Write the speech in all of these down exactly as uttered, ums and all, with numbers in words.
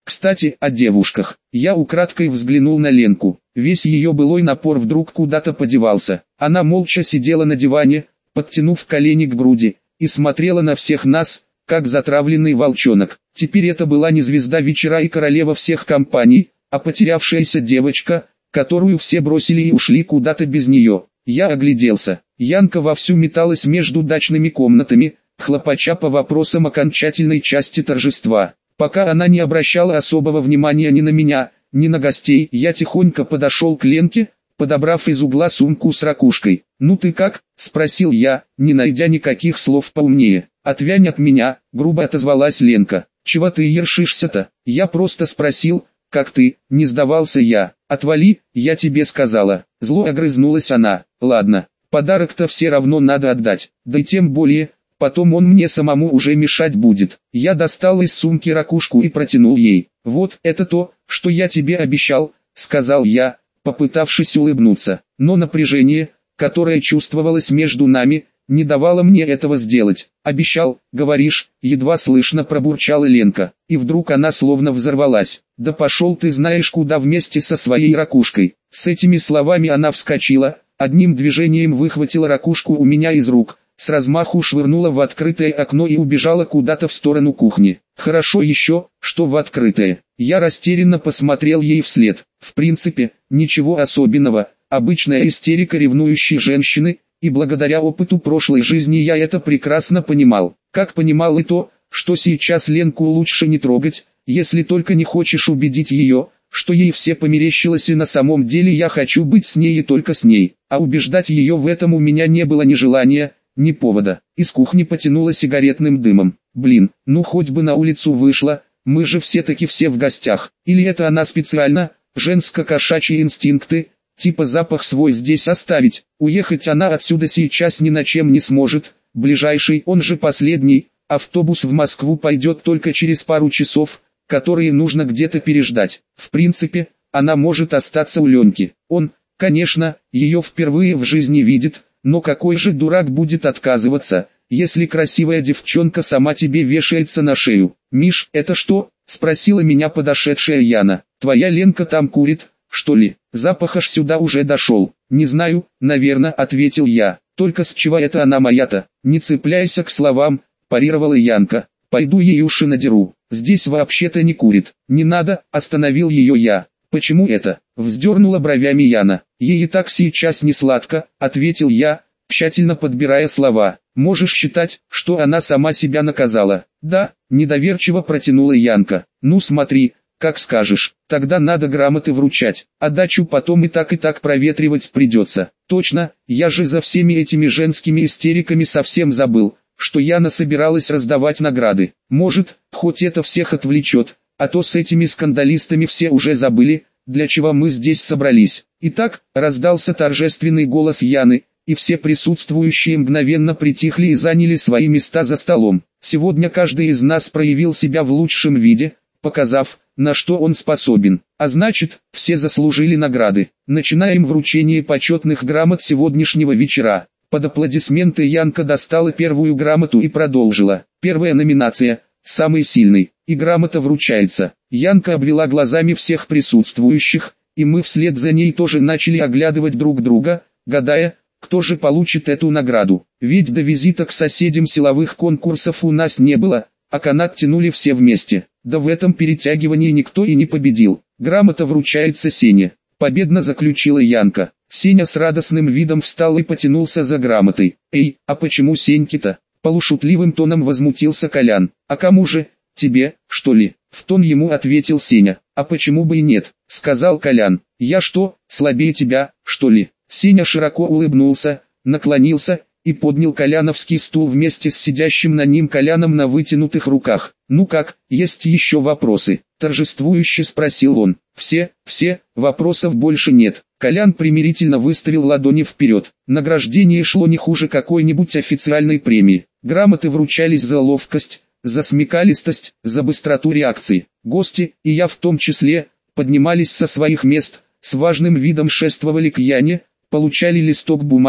Кстати, о девушках. Я украдкой взглянул на Ленку. Весь ее былой напор вдруг куда-то подевался. Она молча сидела на диване, подтянув колени к груди, и смотрела на всех нас, как затравленный волчонок. Теперь это была не звезда вечера и королева всех компаний, а потерявшаяся девочка, которую все бросили и ушли куда-то без нее. Я огляделся. Янка вовсю металась между дачными комнатами, хлопача по вопросам окончательной части торжества. Пока она не обращала особого внимания ни на меня, ни на гостей, я тихонько подошел к Ленке, подобрав из угла сумку с ракушкой. «Ну ты как?» – спросил я, не найдя никаких слов поумнее. «Отвянь от меня», – грубо отозвалась Ленка. «Чего ты ершишься-то? Я просто спросил, как ты?» – не сдавался я. «Отвали, я тебе сказала». Зло огрызнулась она. «Ладно, подарок-то все равно надо отдать, да и тем более, потом он мне самому уже мешать будет». Я достал из сумки ракушку и протянул ей. «Вот, это то, что я тебе обещал», — сказал я, попытавшись улыбнуться. Но напряжение, которое чувствовалось между нами, не давало мне этого сделать. «Обещал, говоришь», — едва слышно пробурчала Ленка. И вдруг она словно взорвалась. «Да пошел ты знаешь куда вместе со своей ракушкой». С этими словами она вскочила, одним движением выхватила ракушку у меня из рук, с размаху швырнула в открытое окно и убежала куда-то в сторону кухни. Хорошо еще, что в открытое. Я растерянно посмотрел ей вслед. В принципе, ничего особенного, обычная истерика ревнующей женщины, и благодаря опыту прошлой жизни я это прекрасно понимал. Как понимал и то, что сейчас Ленку лучше не трогать, если только не хочешь убедить ее, что ей все померещилось и на самом деле я хочу быть с ней и только с ней. А убеждать ее в этом у меня не было ни желания, ни повода. Из кухни потянуло сигаретным дымом. Блин, ну хоть бы на улицу вышла, мы же все-таки все в гостях. Или это она специально, женско-кошачьи инстинкты, типа запах свой здесь оставить. Уехать она отсюда сейчас ни на чем не сможет. Ближайший, он же последний, автобус в Москву пойдет только через пару часов, которые нужно где-то переждать. В принципе, она может остаться у Леньки. Он, конечно, ее впервые в жизни видит, но какой же дурак будет отказываться, если красивая девчонка сама тебе вешается на шею. «Миш, это что?» – спросила меня подошедшая Яна. «Твоя Ленка там курит, что ли? Запах аж сюда уже дошел». «Не знаю, наверное», – ответил я. «Только с чего это она моя-то?» «Не цепляйся к словам», – парировала Янка. «Пойду ей уши надеру. Здесь вообще-то не курит». «Не надо», – остановил ее я. «Почему это?» – вздернула бровями Яна. «Ей и так сейчас не сладко», – ответил я, тщательно подбирая слова. «Можешь считать, что она сама себя наказала». «Да», – недоверчиво протянула Янка. «Ну смотри, как скажешь, тогда надо грамоты вручать, а дачу потом и так и так проветривать придется». «Точно, я же за всеми этими женскими истериками совсем забыл, что Яна собиралась раздавать награды. Может, хоть это всех отвлечет, а то с этими скандалистами все уже забыли, для чего мы здесь собрались». Итак, раздался торжественный голос Яны, и все присутствующие мгновенно притихли и заняли свои места за столом. Сегодня каждый из нас проявил себя в лучшем виде, показав, на что он способен. А значит, все заслужили награды. Начинаем вручение почетных грамот сегодняшнего вечера. Под аплодисменты Янка достала первую грамоту и продолжила. Первая номинация – «Самый сильный», и грамота вручается. Янка обвела глазами всех присутствующих, и мы вслед за ней тоже начали оглядывать друг друга, гадая, кто же получит эту награду. Ведь до визита к соседям силовых конкурсов у нас не было, а канат тянули все вместе. Да в этом перетягивании никто и не победил. Грамота вручается Сене. Победно заключила Янка. Сеня с радостным видом встал и потянулся за грамотой. «Эй, а почему Сеньки-то?» Полушутливым тоном возмутился Колян. «А кому же? Тебе, что ли?» В тон ему ответил Сеня. «А почему бы и нет?» Сказал Колян. «Я что, слабее тебя, что ли?» Сеня широко улыбнулся, наклонился и поднял коляновский стул вместе с сидящим на ним Коляном на вытянутых руках. «Ну как, есть еще вопросы?» Торжествующе спросил он. «Все, все, вопросов больше нет». Колян примирительно выставил ладони вперед. Награждение шло не хуже какой-нибудь официальной премии. Грамоты вручались за ловкость, за смекалистость, за быстроту реакции. Гости, и я в том числе, поднимались со своих мест, с важным видом шествовали к Яне, получали листок бумаги,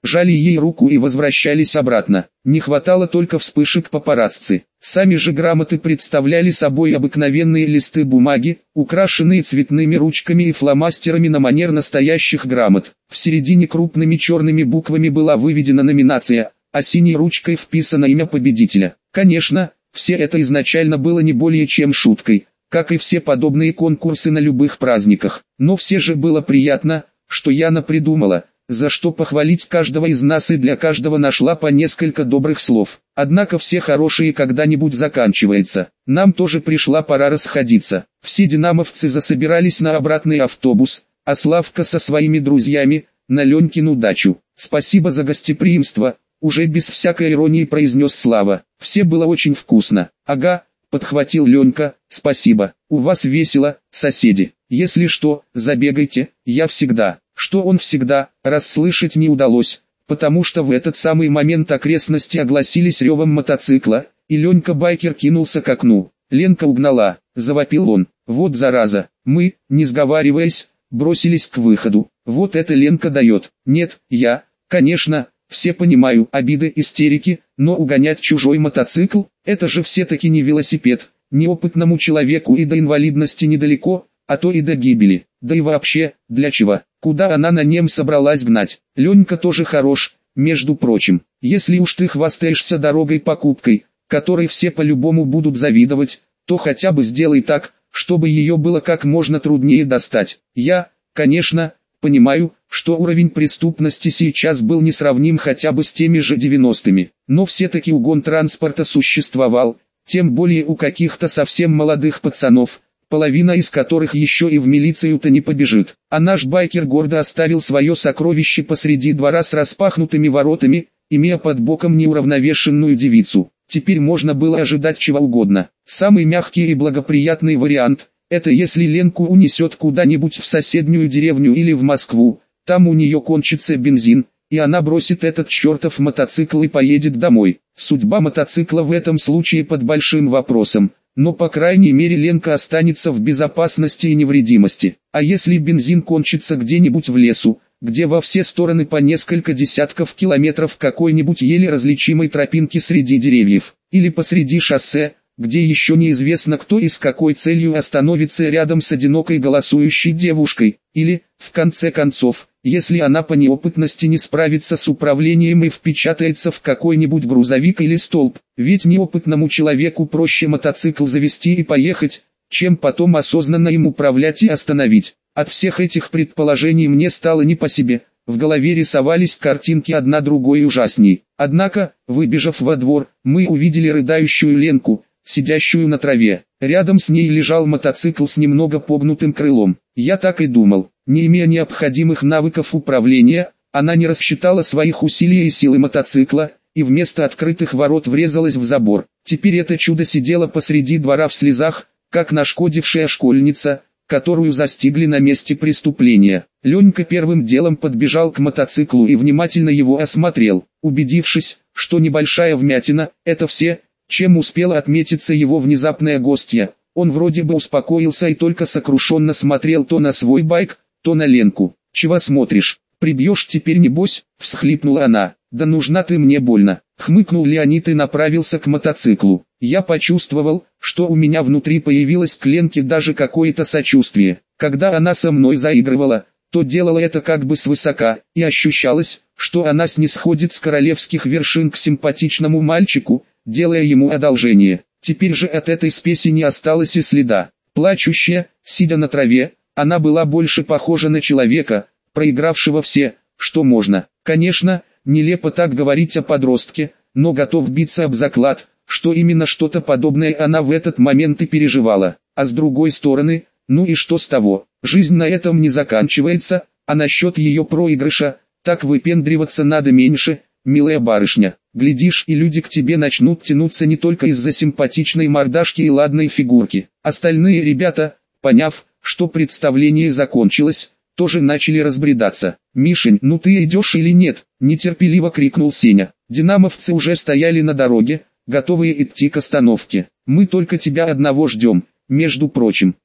жали ей руку и возвращались обратно. Не хватало только вспышек папарацци. Сами же грамоты представляли собой обыкновенные листы бумаги, украшенные цветными ручками и фломастерами на манер настоящих грамот. В середине крупными черными буквами была выведена номинация, а синей ручкой вписано имя победителя. Конечно, все это изначально было не более чем шуткой, как и все подобные конкурсы на любых праздниках. Но все же было приятно, что Яна придумала, за что похвалить каждого из нас, и для каждого нашла по несколько добрых слов. Однако все хорошие когда-нибудь заканчивается. Нам тоже пришла пора расходиться. Все динамовцы засобирались на обратный автобус, а Славка со своими друзьями на Ленькину дачу. «Спасибо за гостеприимство», уже без всякой иронии произнес Слава. «Все было очень вкусно». «Ага», подхватил Ленька, «спасибо. У вас весело, соседи. Если что, забегайте, я всегда». Что он всегда, расслышать не удалось, потому что в этот самый момент окрестности огласились ревом мотоцикла, и Ленька-байкер кинулся к окну. Ленка угнала, завопил он. «Вот зараза». Мы, не сговариваясь, бросились к выходу. «Вот это Ленка дает». «Нет, я, конечно, все понимаю обиды, истерики, но угонять чужой мотоцикл, это же все-таки не велосипед. Неопытному человеку и до инвалидности недалеко, а то и до гибели. Да и вообще, для чего? Куда она на нем собралась гнать? Ленька тоже хорош, между прочим. Если уж ты хвастаешься дорогой-покупкой, которой все по-любому будут завидовать, то хотя бы сделай так, чтобы ее было как можно труднее достать. Я, конечно, понимаю, что уровень преступности сейчас был несравним хотя бы с теми же девяностыми, но все-таки угон транспорта существовал, тем более у каких-то совсем молодых пацанов, половина из которых еще и в милицию-то не побежит. А наш байкер гордо оставил свое сокровище посреди двора с распахнутыми воротами, имея под боком неуравновешенную девицу. Теперь можно было ожидать чего угодно. Самый мягкий и благоприятный вариант – это если Ленку унесет куда-нибудь в соседнюю деревню или в Москву, там у нее кончится бензин, и она бросит этот чертов мотоцикл и поедет домой. Судьба мотоцикла в этом случае под большим вопросом. Но по крайней мере Ленка останется в безопасности и невредимости. А если бензин кончится где-нибудь в лесу, где во все стороны по несколько десятков километров какой-нибудь еле различимой тропинки среди деревьев, или посреди шоссе, где еще неизвестно кто и с какой целью остановится рядом с одинокой голосующей девушкой, или, в конце концов, если она по неопытности не справится с управлением и впечатается в какой-нибудь грузовик или столб, ведь неопытному человеку проще мотоцикл завести и поехать, чем потом осознанно им управлять и остановить. От всех этих предположений мне стало не по себе, в голове рисовались картинки одна другой ужасней. Однако, выбежав во двор, мы увидели рыдающую Ленку, сидящую на траве. Рядом с ней лежал мотоцикл с немного погнутым крылом. Я так и думал, не имея необходимых навыков управления, она не рассчитала своих усилий и силы мотоцикла, и вместо открытых ворот врезалась в забор. Теперь это чудо сидело посреди двора в слезах, как нашкодившая школьница, которую застигли на месте преступления. Ленька первым делом подбежал к мотоциклу и внимательно его осмотрел, убедившись, что небольшая вмятина – это все, чем успела отметиться его внезапная гостья. Он вроде бы успокоился и только сокрушенно смотрел то на свой байк, то на Ленку. «Чего смотришь? Прибьешь теперь небось?» – всхлипнула она. «Да нужна ты мне больно», – хмыкнул Леонид и направился к мотоциклу. Я почувствовал, что у меня внутри появилось к Ленке даже какое-то сочувствие. Когда она со мной заигрывала, то делала это как бы свысока, и ощущалось, что она снисходит с королевских вершин к симпатичному мальчику, делая ему одолжение. Теперь же от этой спеси не осталось и следа. Плачущая, сидя на траве, она была больше похожа на человека, проигравшего все, что можно. Конечно, нелепо так говорить о подростке, но готов биться об заклад, что именно что-то подобное она в этот момент и переживала. А с другой стороны, ну и что с того? Жизнь на этом не заканчивается, а насчет ее проигрыша, так выпендриваться надо меньше, милая барышня. Глядишь, и люди к тебе начнут тянуться не только из-за симпатичной мордашки и ладной фигурки. Остальные ребята, поняв, что представление закончилось, тоже начали разбредаться. «Мишень, ну ты идешь или нет?» – нетерпеливо крикнул Сеня. Динамовцы уже стояли на дороге, готовые идти к остановке. «Мы только тебя одного ждем, между прочим».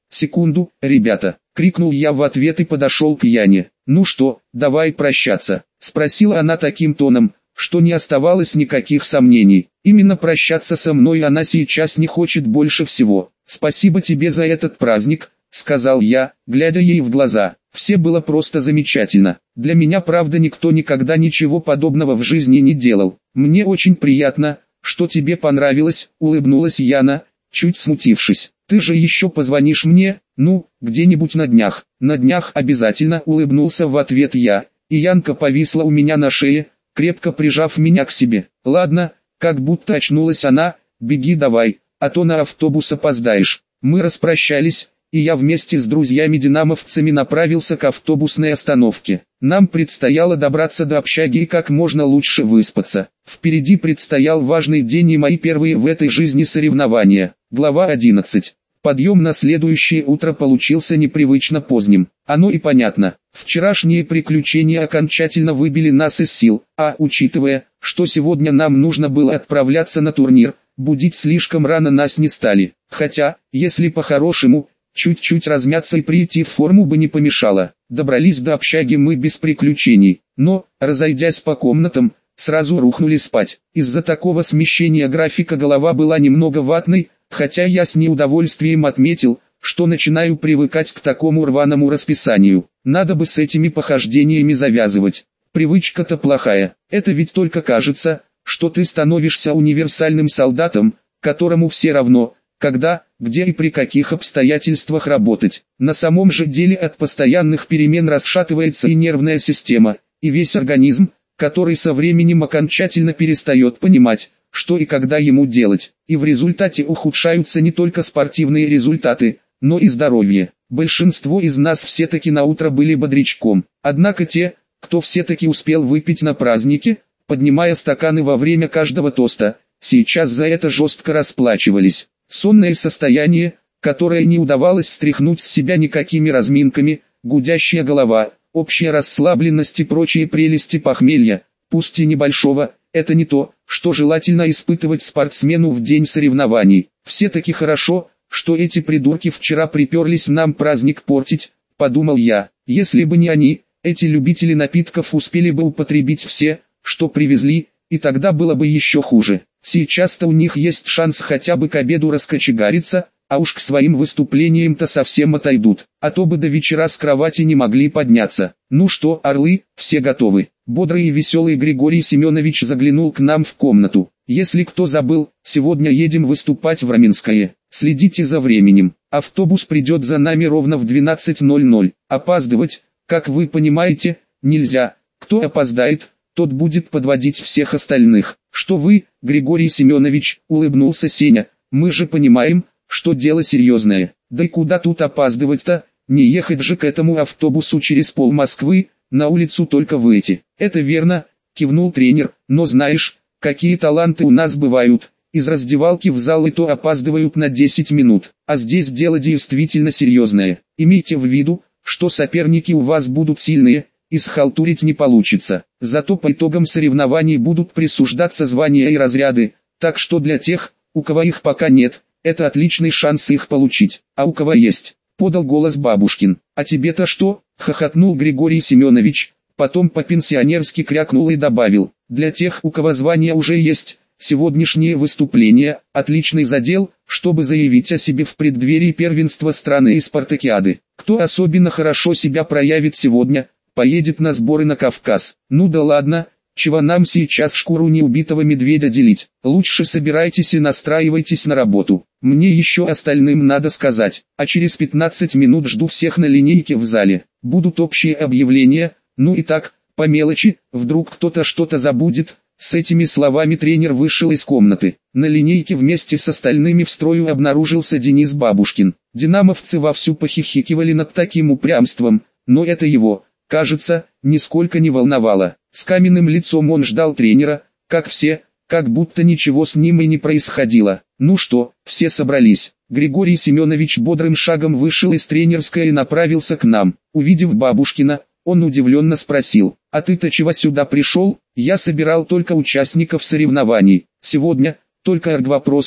«Секунду, ребята!» — крикнул я в ответ и подошел к Яне. «Ну что, давай прощаться?» — спросила она таким тоном, что не оставалось никаких сомнений. Именно прощаться со мной она сейчас не хочет больше всего. «Спасибо тебе за этот праздник», — сказал я, глядя ей в глаза. «Все было просто замечательно. Для меня, правда, никто никогда ничего подобного в жизни не делал. Мне очень приятно, что тебе понравилось», — улыбнулась Яна, чуть смутившись. «Ты же еще позвонишь мне, ну, где-нибудь на днях». «На днях обязательно», — улыбнулся в ответ я, и Янка повисла у меня на шее, крепко прижав меня к себе. «Ладно», — как будто очнулась она, — «беги давай, а то на автобус опоздаешь». Мы распрощались, и я вместе с друзьями-динамовцами направился к автобусной остановке. Нам предстояло добраться до общаги и как можно лучше выспаться. Впереди предстоял важный день и мои первые в этой жизни соревнования. Глава одиннадцать. Подъем на следующее утро получился непривычно поздним. Оно и понятно. Вчерашние приключения окончательно выбили нас из сил, а, учитывая, что сегодня нам нужно было отправляться на турнир, будить слишком рано нас не стали. Хотя, если по-хорошему, чуть-чуть размяться и прийти в форму бы не помешало. Добрались до общаги мы без приключений, но, разойдясь по комнатам, сразу рухнули спать. Из-за такого смещения графика голова была немного ватной, хотя я с неудовольствием отметил, что начинаю привыкать к такому рваному расписанию. Надо бы с этими похождениями завязывать. Привычка-то плохая. Это ведь только кажется, что ты становишься универсальным солдатом, которому все равно, когда, где и при каких обстоятельствах работать. На самом же деле от постоянных перемен расшатывается и нервная система, и весь организм, который со временем окончательно перестает понимать, что и когда ему делать. И в результате ухудшаются не только спортивные результаты, но и здоровье. Большинство из нас все-таки на утро были бодрячком. Однако те, кто все-таки успел выпить на празднике, поднимая стаканы во время каждого тоста, сейчас за это жестко расплачивались. Сонное состояние, которое не удавалось стряхнуть с себя никакими разминками, гудящая голова, общая расслабленность и прочие прелести похмелья, пусть и небольшого, это не то, что желательно испытывать спортсмену в день соревнований. Все-таки хорошо, что эти придурки вчера приперлись нам праздник портить, подумал я. Если бы не они, эти любители напитков успели бы употребить все, что привезли, и тогда было бы еще хуже. Сейчас-то у них есть шанс хотя бы к обеду раскочегариться, а уж к своим выступлениям-то совсем отойдут, а то бы до вечера с кровати не могли подняться. «Ну что, орлы, все готовы?» Бодрый и веселый Григорий Семенович заглянул к нам в комнату. «Если кто забыл, сегодня едем выступать в Раменское. Следите за временем. Автобус придет за нами ровно в двенадцать ноль ноль. Опаздывать, как вы понимаете, нельзя. Кто опоздает, тот будет подводить всех остальных». «Что вы, Григорий Семенович?» — улыбнулся Сеня. «Мы же понимаем, что дело серьезное. Да и куда тут опаздывать-то? Не ехать же к этому автобусу через пол Москвы, на улицу только выйти». «Это верно», — кивнул тренер, «но знаешь, какие таланты у нас бывают. Из раздевалки в зал и то опаздывают на десять минут. А здесь дело действительно серьезное. Имейте в виду, что соперники у вас будут сильные, и схалтурить не получится. Зато по итогам соревнований будут присуждаться звания и разряды, так что для тех, у кого их пока нет, это отличный шанс их получить. А у кого есть?» — подал голос Бабушкин. «А тебе-то что?» — хохотнул Григорий Семенович, потом по-пенсионерски крякнул и добавил. «Для тех, у кого звание уже есть, сегодняшнее выступление – отличный задел, чтобы заявить о себе в преддверии первенства страны и спартакиады. Кто особенно хорошо себя проявит сегодня, поедет на сборы на Кавказ. Ну да ладно, чего нам сейчас шкуру неубитого медведя делить. Лучше собирайтесь и настраивайтесь на работу. Мне еще остальным надо сказать, а через пятнадцать минут жду всех на линейке в зале. Будут общие объявления, ну и так, по мелочи, вдруг кто-то что-то забудет». С этими словами тренер вышел из комнаты. На линейке вместе с остальными в строю обнаружился Денис Бабушкин. Динамовцы вовсю похихикивали над таким упрямством, но это его, кажется, нисколько не волновало. С каменным лицом он ждал тренера, как все, как будто ничего с ним и не происходило. «Ну что, все собрались?» Григорий Семенович бодрым шагом вышел из тренерской и направился к нам. Увидев Бабушкина, он удивленно спросил: «А ты-то чего сюда пришел?» «Я собирал только участников соревнований. Сегодня, только оргвопросы,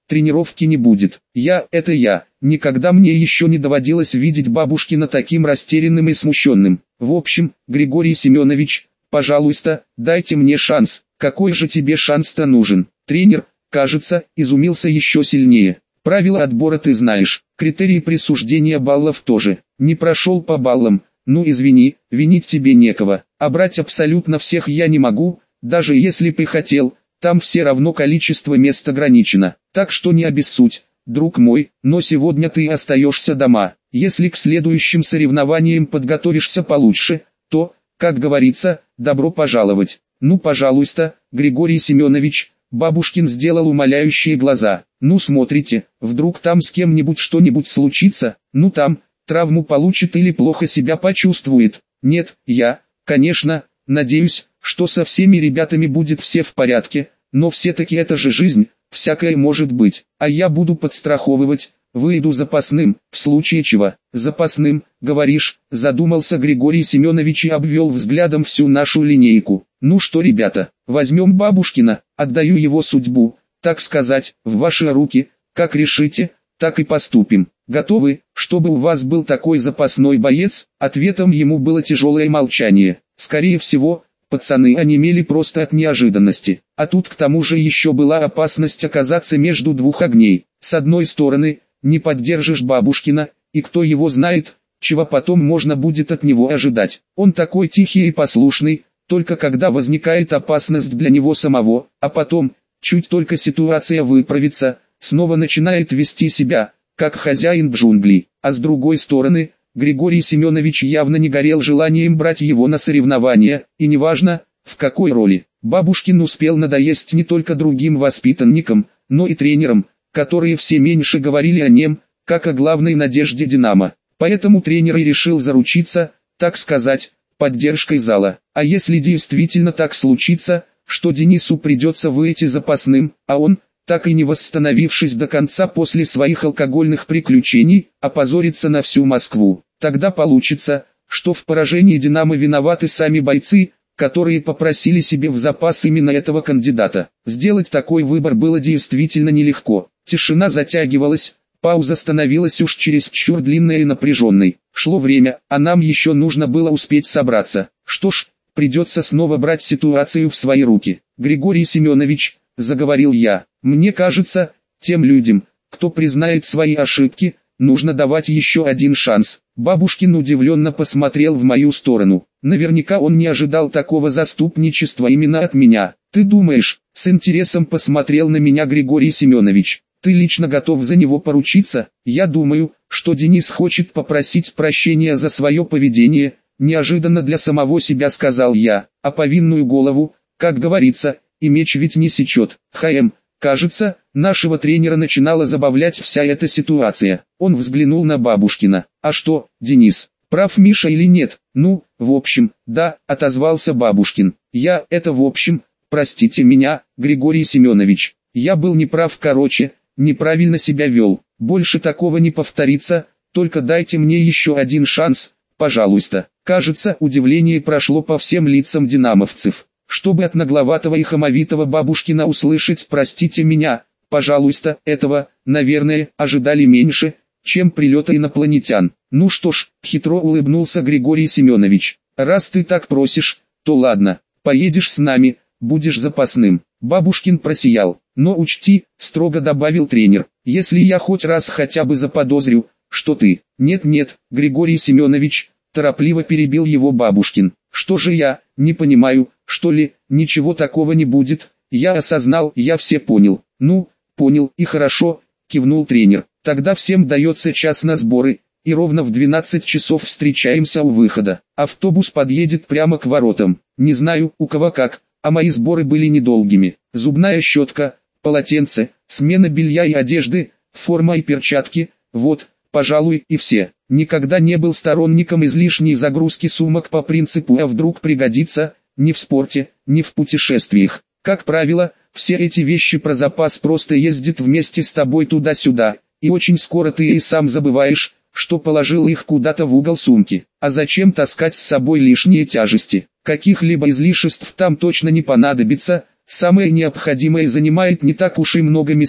тренировки не будет. Я, это я. Никогда мне еще не доводилось видеть бабушкина таким растерянным и смущенным. В общем, Григорий Семенович, пожалуйста, дайте мне шанс. Какой же тебе шанс-то нужен? Тренер, кажется, изумился еще сильнее. Правила отбора ты знаешь, критерии присуждения баллов тоже. Не прошел по баллам, ну извини, винить тебе некого. А брать абсолютно всех я не могу, даже если бы хотел, там все равно количество мест ограничено. Так что не обессудь, друг мой, но сегодня ты остаешься дома. Если к следующим соревнованиям подготовишься получше, то, как говорится, добро пожаловать. Ну пожалуйста, Григорий Семенович. Бабушкин сделал умоляющие глаза. Ну смотрите, вдруг там с кем-нибудь что-нибудь случится, ну там, травму получит или плохо себя почувствует. Нет, я, конечно, надеюсь, что со всеми ребятами будет все в порядке, но все-таки это же жизнь, всякое может быть. А я буду подстраховывать, выйду запасным, в случае чего. Запасным, говоришь, задумался Григорий Семенович и обвел взглядом всю нашу линейку. Ну что, ребята, возьмем бабушкина, отдаю его судьбу, так сказать, в ваши руки, как решите, так и поступим. Готовы, чтобы у вас был такой запасной боец? Ответом ему было тяжелое молчание. Скорее всего, пацаны онемели просто от неожиданности. А тут к тому же еще была опасность оказаться между двух огней. С одной стороны, не поддержишь бабушкина, и кто его знает, чего потом можно будет от него ожидать. Он такой тихий и послушный, только когда возникает опасность для него самого, а потом, чуть только ситуация выправится, снова начинает вести себя, как хозяин джунглей. А с другой стороны, Григорий Семенович явно не горел желанием брать его на соревнования, и неважно, в какой роли. Бабушкин успел надоесть не только другим воспитанникам, но и тренерам, которые все меньше говорили о нем, как о главной надежде «Динамо». Поэтому тренер и решил заручиться, так сказать, поддержкой зала. А если действительно так случится, что Денису придется выйти запасным, а он, так и не восстановившись до конца после своих алкогольных приключений, опозорится на всю Москву, тогда получится, что в поражении «Динамо» виноваты сами бойцы, которые попросили себе в запас именно этого кандидата. Сделать такой выбор было действительно нелегко. Тишина затягивалась, пауза становилась уж чересчур длинной и напряженной. Шло время, а нам еще нужно было успеть собраться. Что ж, придется снова брать ситуацию в свои руки. Григорий Семенович, заговорил я, мне кажется, тем людям, кто признает свои ошибки, нужно давать еще один шанс. Бабушкин удивленно посмотрел в мою сторону. Наверняка он не ожидал такого заступничества именно от меня. Ты думаешь, с интересом посмотрел на меня Григорий Семенович. Ты лично готов за него поручиться? Я думаю, что Денис хочет попросить прощения за свое поведение, неожиданно для самого себя сказал я, а повинную голову, как говорится, и меч ведь не сечет. Хм, кажется, нашего тренера начинала забавлять вся эта ситуация. Он взглянул на бабушкина. А что, Денис, прав Миша или нет? Ну, в общем, да, отозвался бабушкин. Я, это в общем, простите меня, Григорий Семенович. Я был неправ, короче, неправильно себя вел. Больше такого не повторится, только дайте мне еще один шанс, пожалуйста. Кажется, удивление прошло по всем лицам динамовцев. Чтобы от нагловатого и хамовитого бабушкина услышать «простите меня», пожалуйста, этого, наверное, ожидали меньше, чем прилета инопланетян. Ну что ж, хитро улыбнулся Григорий Семенович. Раз ты так просишь, то ладно, поедешь с нами, будешь запасным. Бабушкин просиял. Но учти, строго добавил тренер, если я хоть раз хотя бы заподозрю, что ты... Нет-нет, Григорий Семенович, торопливо перебил его бабушкин. Что же я, не понимаю, что ли, ничего такого не будет. Я осознал, я все понял. Ну, понял и хорошо, кивнул тренер. Тогда всем дается час на сборы, и ровно в двенадцать часов встречаемся у выхода. Автобус подъедет прямо к воротам. Не знаю, у кого как, а мои сборы были недолгими. Зубная щетка, полотенце, смена белья и одежды, форма и перчатки, вот, пожалуй, и все. Никогда не был сторонником излишней загрузки сумок по принципу «а вдруг пригодится», ни в спорте, ни в путешествиях. Как правило, все эти вещи про запас просто ездят вместе с тобой туда-сюда, и очень скоро ты и сам забываешь, что положил их куда-то в угол сумки. А зачем таскать с собой лишние тяжести? Каких-либо излишеств там точно не понадобится, самое необходимое занимает не так уж и много места,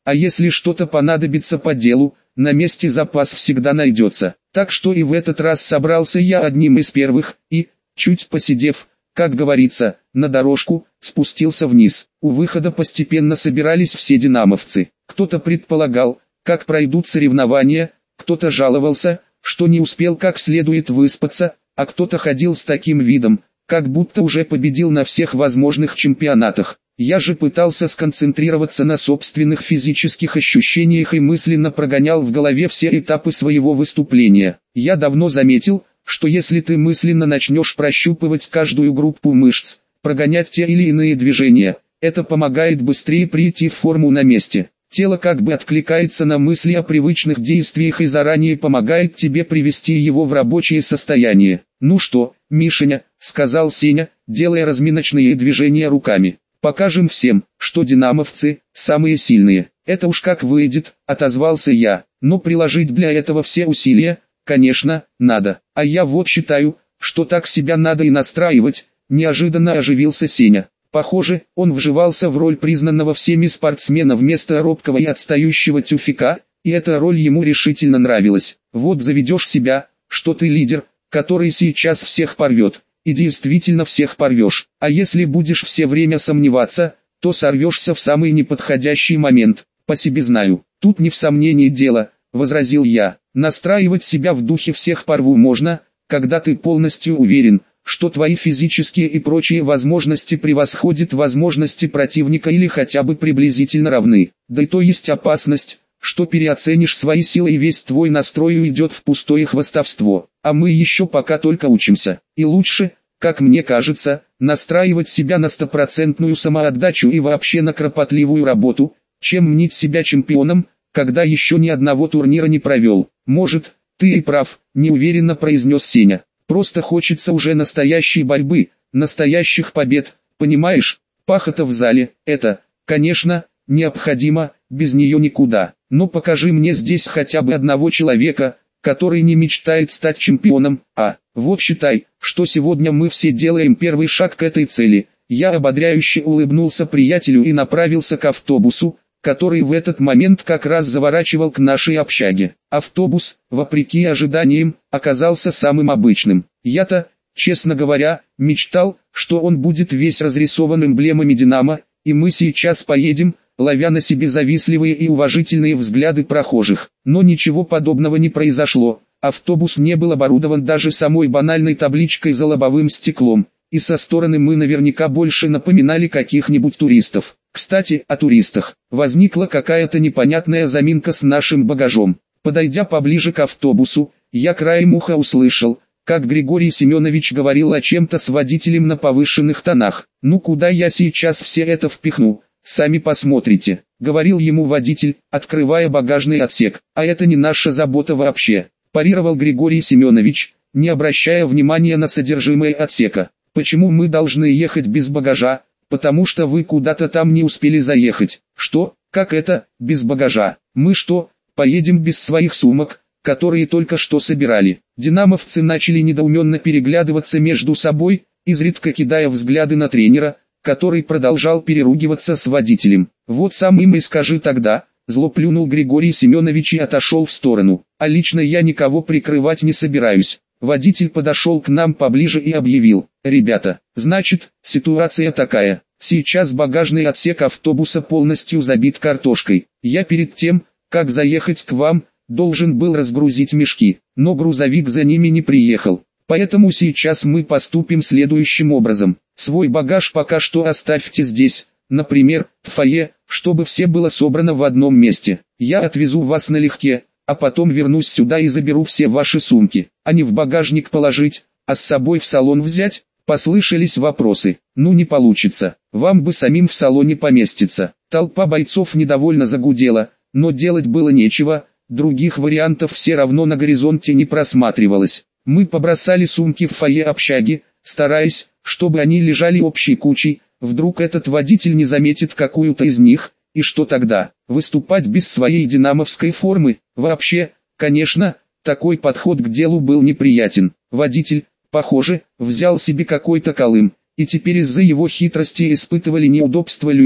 А если что-то понадобится по делу, на месте запас всегда найдется. Так что и в этот раз собрался я одним из первых, и, чуть посидев, как говорится, на дорожку, спустился вниз. У выхода постепенно собирались все динамовцы. Кто-то предполагал, как пройдут соревнования, кто-то жаловался, что не успел как следует выспаться, а кто-то ходил с таким видом, как будто уже победил на всех возможных чемпионатах. Я же пытался сконцентрироваться на собственных физических ощущениях и мысленно прогонял в голове все этапы своего выступления. Я давно заметил, что если ты мысленно начнешь прощупывать каждую группу мышц, прогонять те или иные движения, это помогает быстрее прийти в форму на месте. Тело как бы откликается на мысли о привычных действиях и заранее помогает тебе привести его в рабочее состояние. «Ну что, Мишеня», — сказал Сеня, делая разминочные движения руками. «Покажем всем, что динамовцы – самые сильные». «Это уж как выйдет», – отозвался я. «Но приложить для этого все усилия, конечно, надо. А я вот считаю, что так себя надо и настраивать», – неожиданно оживился Сеня. Похоже, он вживался в роль признанного всеми спортсмена вместо робкого и отстающего тюфяка, и эта роль ему решительно нравилась. «Вот заведешь себя, что ты лидер, который сейчас всех порвет. И действительно всех порвешь. А если будешь все время сомневаться, то сорвешься в самый неподходящий момент. По себе знаю. Тут не в сомнении дело», — возразил я. «Настраивать себя в духе всех порву можно, когда ты полностью уверен, что твои физические и прочие возможности превосходят возможности противника или хотя бы приблизительно равны. Да и то есть опасность, что переоценишь свои силы и весь твой настрой уйдет в пустое хвастовство. А мы еще пока только учимся. И лучше, как мне кажется, настраивать себя на стопроцентную самоотдачу и вообще на кропотливую работу, чем мнить себя чемпионом, когда еще ни одного турнира не провел. Может, ты и прав», — неуверенно произнес Сеня. «Просто хочется уже настоящей борьбы, настоящих побед, понимаешь? Пахота в зале — это, конечно, необходимо, без нее никуда. Но покажи мне здесь хотя бы одного человека, который не мечтает стать чемпионом, а, вот считай, что сегодня мы все делаем первый шаг к этой цели». Я ободряюще улыбнулся приятелю и направился к автобусу, который в этот момент как раз заворачивал к нашей общаге. Автобус, вопреки ожиданиям, оказался самым обычным. Я-то, честно говоря, мечтал, что он будет весь разрисован эмблемами «Динамо», и мы сейчас поедем, ловя на себе завистливые и уважительные взгляды прохожих. Но ничего подобного не произошло. Автобус не был оборудован даже самой банальной табличкой за лобовым стеклом, и со стороны мы наверняка больше напоминали каких-нибудь туристов. Кстати, о туристах. Возникла какая-то непонятная заминка с нашим багажом. Подойдя поближе к автобусу, я краем уха услышал, как Григорий Семенович говорил о чем-то с водителем на повышенных тонах. «Ну куда я сейчас все это впихну? Сами посмотрите», — говорил ему водитель, открывая багажный отсек. «А это не наша забота вообще», — парировал Григорий Семенович, не обращая внимания на содержимое отсека. «Почему мы должны ехать без багажа? Потому что вы куда-то там не успели заехать». «Что? Как это, без багажа? Мы что, поедем без своих сумок, которые только что собирали?» Динамовцы начали недоуменно переглядываться между собой, изредка кидая взгляды на тренера, который продолжал переругиваться с водителем. «Вот сам им и скажи тогда», — зло плюнул Григорий Семенович и отошел в сторону. «А лично я никого прикрывать не собираюсь». Водитель подошел к нам поближе и объявил: «Ребята, значит, ситуация такая. Сейчас багажный отсек автобуса полностью забит картошкой. Я перед тем, как заехать к вам, должен был разгрузить мешки, но грузовик за ними не приехал. Поэтому сейчас мы поступим следующим образом. Свой багаж пока что оставьте здесь, например, в фойе, чтобы все было собрано в одном месте. Я отвезу вас налегке, а потом вернусь сюда и заберу все ваши сумки. А не в багажник положить, а с собой в салон взять?» Послышались вопросы. «Ну не получится, вам бы самим в салоне поместиться». Толпа бойцов недовольно загудела, но делать было нечего, других вариантов все равно на горизонте не просматривалось. Мы побросали сумки в фойе общаги, стараясь, чтобы они лежали общей кучей. Вдруг этот водитель не заметит какую-то из них, и что тогда? Выступать без своей динамовской формы? Вообще, конечно, такой подход к делу был неприятен. Водитель, похоже, взял себе какой-то колым, и теперь из-за его хитрости испытывали неудобства люди,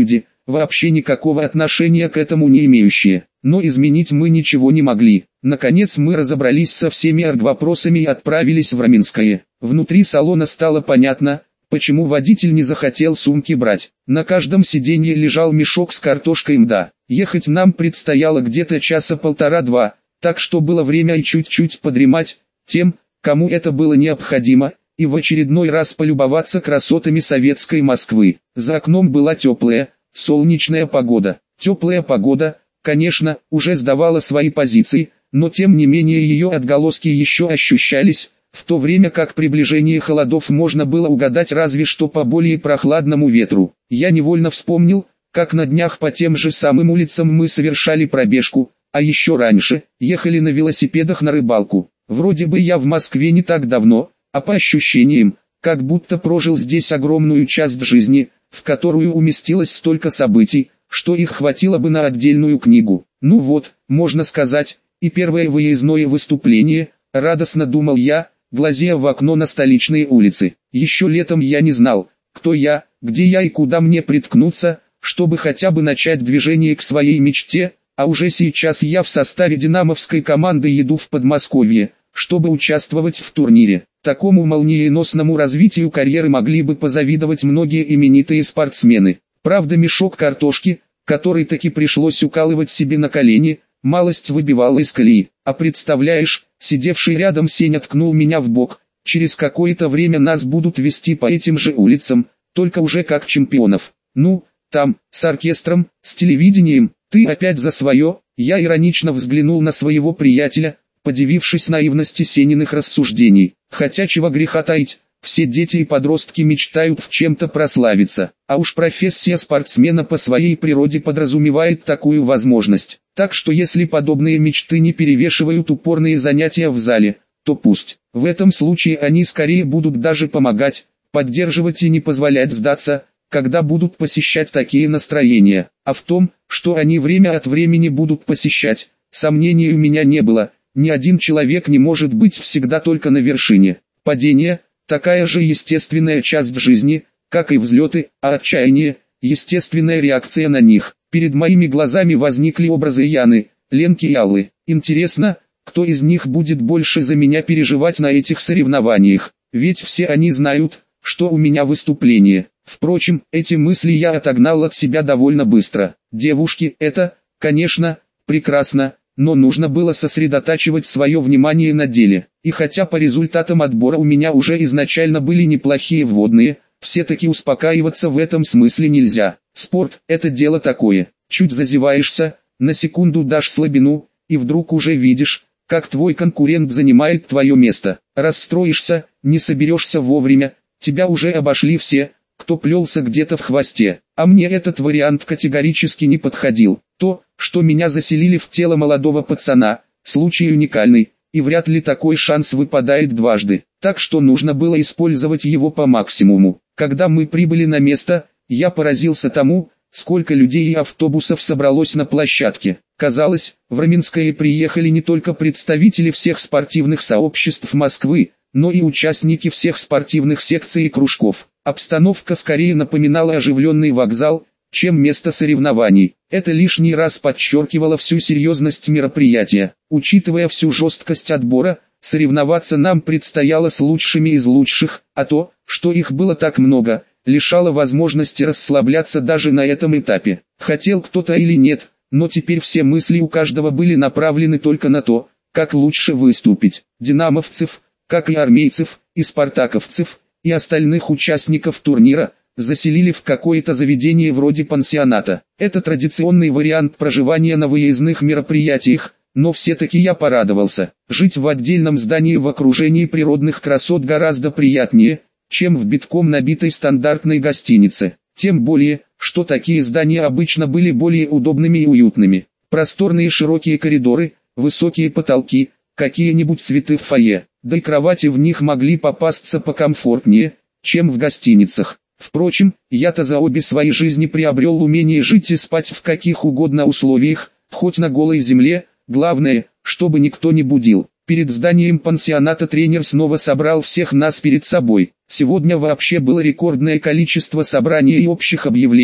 вообще никакого отношения к этому не имеющие. Но изменить мы ничего не могли. Наконец мы разобрались со всеми аргвопросами и отправились в Раменское. Внутри салона стало понятно, почему водитель не захотел сумки брать. На каждом сиденье лежал мешок с картошкой МДА. Ехать нам предстояло где-то часа полтора-два, так что было время и чуть-чуть подремать тем, кому это было необходимо, и в очередной раз полюбоваться красотами советской Москвы. За окном была теплая, солнечная погода. Теплая погода, конечно, уже сдавала свои позиции, но тем не менее ее отголоски еще ощущались, в то время как приближение холодов можно было угадать разве что по более прохладному ветру. Я невольно вспомнил, как на днях по тем же самым улицам мы совершали пробежку, а еще раньше ехали на велосипедах на рыбалку. Вроде бы я в Москве не так давно, а по ощущениям, как будто прожил здесь огромную часть жизни, в которую уместилось столько событий, что их хватило бы на отдельную книгу. Ну вот, можно сказать, и первое выездное выступление, радостно думал я, глазея в окно на столичные улицы. Еще летом я не знал, кто я, где я и куда мне приткнуться, чтобы хотя бы начать движение к своей мечте, а уже сейчас я в составе динамовской команды еду в Подмосковье, чтобы участвовать в турнире. Такому молниеносному развитию карьеры могли бы позавидовать многие именитые спортсмены. Правда, мешок картошки, который таки пришлось укалывать себе на колени, малость выбивал из колеи. А представляешь, сидевший рядом Сеня ткнул меня в бок, через какое-то время нас будут вести по этим же улицам, только уже как чемпионов. Ну, там, с оркестром, с телевидением, ты опять за свое. Я иронично взглянул на своего приятеля, подивившись наивности Сениных рассуждений. Хотя чего греха таить, все дети и подростки мечтают в чем-то прославиться, а уж профессия спортсмена по своей природе подразумевает такую возможность. Так что если подобные мечты не перевешивают упорные занятия в зале, то пусть. В этом случае они скорее будут даже помогать, поддерживать и не позволять сдаться, когда будут посещать такие настроения. А в том, что они время от времени будут посещать, сомнений у меня не было. Ни один человек не может быть всегда только на вершине. Падение – такая же естественная часть жизни, как и взлеты, а отчаяние – естественная реакция на них. Перед моими глазами возникли образы Яны, Ленки и Аллы. Интересно, кто из них будет больше за меня переживать на этих соревнованиях, ведь все они знают, что у меня выступление. Впрочем, эти мысли я отогнал от себя довольно быстро. Девушки – это, конечно, прекрасно, но нужно было сосредотачивать свое внимание на деле. И хотя по результатам отбора у меня уже изначально были неплохие вводные, все-таки успокаиваться в этом смысле нельзя. Спорт – это дело такое. Чуть зазеваешься, на секунду дашь слабину, и вдруг уже видишь, как твой конкурент занимает твое место. Расстроишься, не соберешься вовремя, тебя уже обошли все, кто плелся где-то в хвосте. А мне этот вариант категорически не подходил. То, что меня заселили в тело молодого пацана, случай уникальный, и вряд ли такой шанс выпадает дважды. Так что нужно было использовать его по максимуму. Когда мы прибыли на место, я поразился тому, сколько людей и автобусов собралось на площадке. Казалось, в Раменское приехали не только представители всех спортивных сообществ Москвы, но и участники всех спортивных секций и кружков. Обстановка скорее напоминала оживленный вокзал, чем место соревнований. Это лишний раз подчеркивало всю серьезность мероприятия. Учитывая всю жесткость отбора, соревноваться нам предстояло с лучшими из лучших, а то, что их было так много, лишало возможности расслабляться даже на этом этапе. Хотел кто-то или нет, но теперь все мысли у каждого были направлены только на то, как лучше выступить. Динамовцев, как и армейцев, и спартаковцев, и остальных участников турнира, заселили в какое-то заведение вроде пансионата. Это традиционный вариант проживания на выездных мероприятиях, но все-таки я порадовался. Жить в отдельном здании в окружении природных красот гораздо приятнее, чем в битком набитой стандартной гостинице. Тем более, что такие здания обычно были более удобными и уютными. Просторные широкие коридоры, высокие потолки, какие-нибудь цветы в фойе, да и кровати в них могли попасться покомфортнее, чем в гостиницах. Впрочем, я-то за обе свои жизни приобрел умение жить и спать в каких угодно условиях, хоть на голой земле, главное, чтобы никто не будил. Перед зданием пансионата тренер снова собрал всех нас перед собой. Сегодня вообще было рекордное количество собраний и общих объявлений,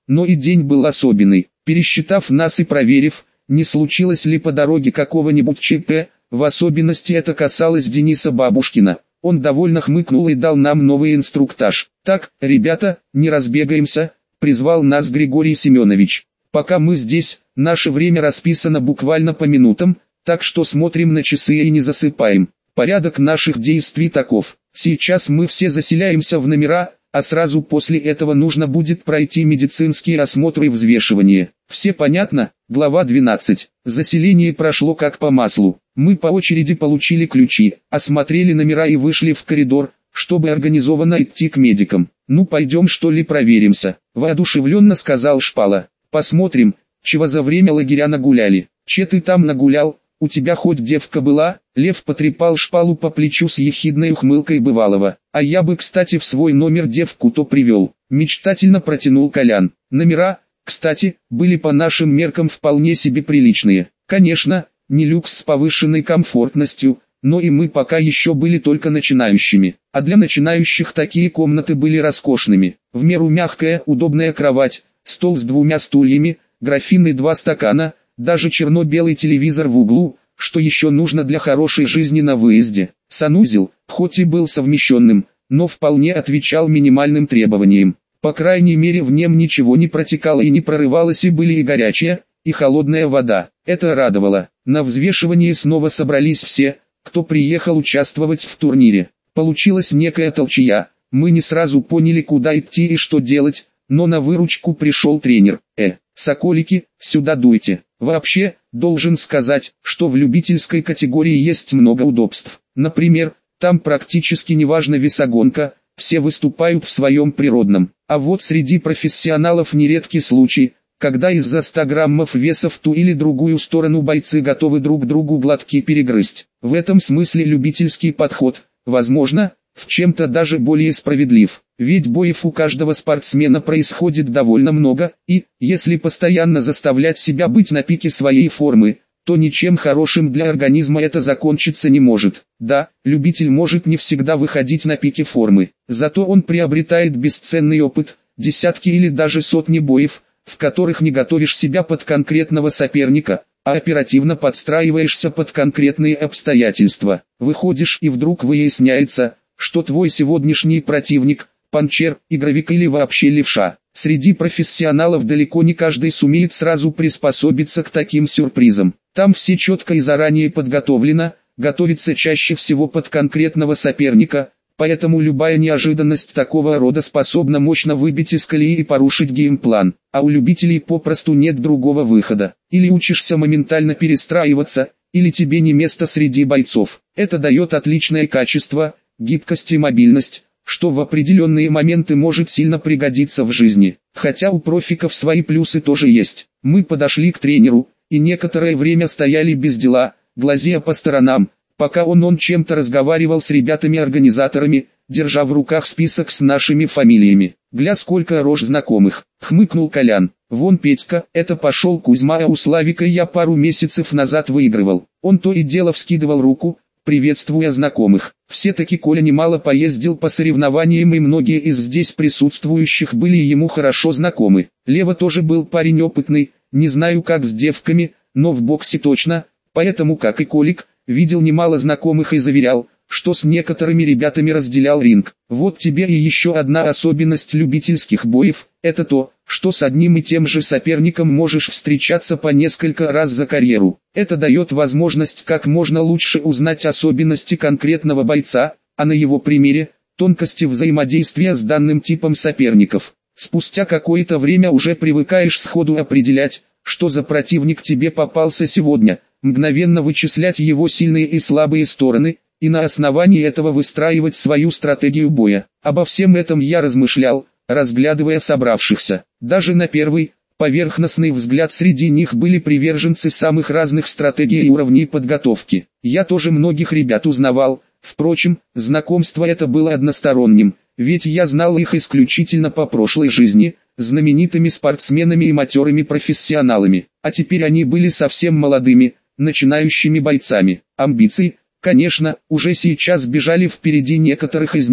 но и день был особенный. Пересчитав нас и проверив, не случилось ли по дороге какого-нибудь ЧП, в особенности это касалось Дениса Бабушкина. Он довольно хмыкнул и дал нам новый инструктаж. «Так, ребята, не разбегаемся», — призвал нас Григорий Семенович. «Пока мы здесь, наше время расписано буквально по минутам, так что смотрим на часы и не засыпаем. Порядок наших действий таков. Сейчас мы все заселяемся в номера, а сразу после этого нужно будет пройти медицинские осмотры и взвешивание. Все понятно?» Глава двенадцать. Заселение прошло как по маслу. Мы по очереди получили ключи, осмотрели номера и вышли в коридор, чтобы организованно идти к медикам. «Ну пойдем что ли проверимся», — воодушевленно сказал Шпала. «Посмотрим, чего за время лагеря нагуляли». «Че ты там нагулял? У тебя хоть девка была?» Лев потрепал Шпалу по плечу с ехидной ухмылкой бывалого. «А я бы, кстати, в свой номер девку-то привел», — мечтательно протянул Колян. Номера, кстати, были по нашим меркам вполне себе приличные. Конечно, не люкс с повышенной комфортностью, но и мы пока еще были только начинающими. А для начинающих такие комнаты были роскошными. В меру мягкая, удобная кровать, стол с двумя стульями, графин и два стакана, даже черно-белый телевизор в углу, что еще нужно для хорошей жизни на выезде. Санузел, хоть и был совмещенным, но вполне отвечал минимальным требованиям. По крайней мере в нем ничего не протекало и не прорывалось, и были и горячая, и холодная вода. Это радовало. На взвешивании снова собрались все, кто приехал участвовать в турнире. Получилась некая толчья. Мы не сразу поняли, куда идти и что делать, но на выручку пришел тренер. «Э, соколики, сюда дуйте». Вообще, должен сказать, что в любительской категории есть много удобств. Например, там практически неважно весогонка, все выступают в своем природном. А вот среди профессионалов нередки случаи, когда из-за ста граммов веса в ту или другую сторону бойцы готовы друг другу глотки перегрызть. В этом смысле любительский подход, возможно, в чем-то даже более справедлив. Ведь боев у каждого спортсмена происходит довольно много, и, если постоянно заставлять себя быть на пике своей формы, то ничем хорошим для организма это закончиться не может. Да, любитель может не всегда выходить на пике формы, зато он приобретает бесценный опыт, десятки или даже сотни боев, в которых не готовишь себя под конкретного соперника, а оперативно подстраиваешься под конкретные обстоятельства. Выходишь и вдруг выясняется, что твой сегодняшний противник – панчер, игровик или вообще левша. Среди профессионалов далеко не каждый сумеет сразу приспособиться к таким сюрпризам. Там все четко и заранее подготовлено, готовится чаще всего под конкретного соперника, поэтому любая неожиданность такого рода способна мощно выбить из колеи и порушить геймплан. А у любителей попросту нет другого выхода. Или учишься моментально перестраиваться, или тебе не место среди бойцов. Это дает отличное качество, гибкость и мобильность, что в определенные моменты может сильно пригодиться в жизни. Хотя у профиков свои плюсы тоже есть. Мы подошли к тренеру, и некоторое время стояли без дела, глазея по сторонам, пока он он чем-то разговаривал с ребятами-организаторами, держа в руках список с нашими фамилиями. «Гля, сколько рож знакомых», — хмыкнул Колян. «Вон Петька, это пошел Кузьма, а у Славика я пару месяцев назад выигрывал». Он то и дело вскидывал руку, приветствуя знакомых. Все-таки Коля немало поездил по соревнованиям, и многие из здесь присутствующих были ему хорошо знакомы. Лева тоже был парень опытный, не знаю как с девками, но в боксе точно, поэтому, как и Колик, видел немало знакомых и заверял, что с некоторыми ребятами разделял ринг. Вот тебе и еще одна особенность любительских боев, это то, что с одним и тем же соперником можешь встречаться по несколько раз за карьеру. Это дает возможность как можно лучше узнать особенности конкретного бойца, а на его примере, тонкости взаимодействия с данным типом соперников. Спустя какое-то время уже привыкаешь сходу определять, что за противник тебе попался сегодня, мгновенно вычислять его сильные и слабые стороны, и на основании этого выстраивать свою стратегию боя. Обо всем этом я размышлял, разглядывая собравшихся. Даже на первый, поверхностный взгляд среди них были приверженцы самых разных стратегий и уровней подготовки. Я тоже многих ребят узнавал, впрочем, знакомство это было односторонним, ведь я знал их исключительно по прошлой жизни, знаменитыми спортсменами и матерыми профессионалами. А теперь они были совсем молодыми, начинающими бойцами. Амбиции, конечно, уже сейчас бежали впереди некоторых из них,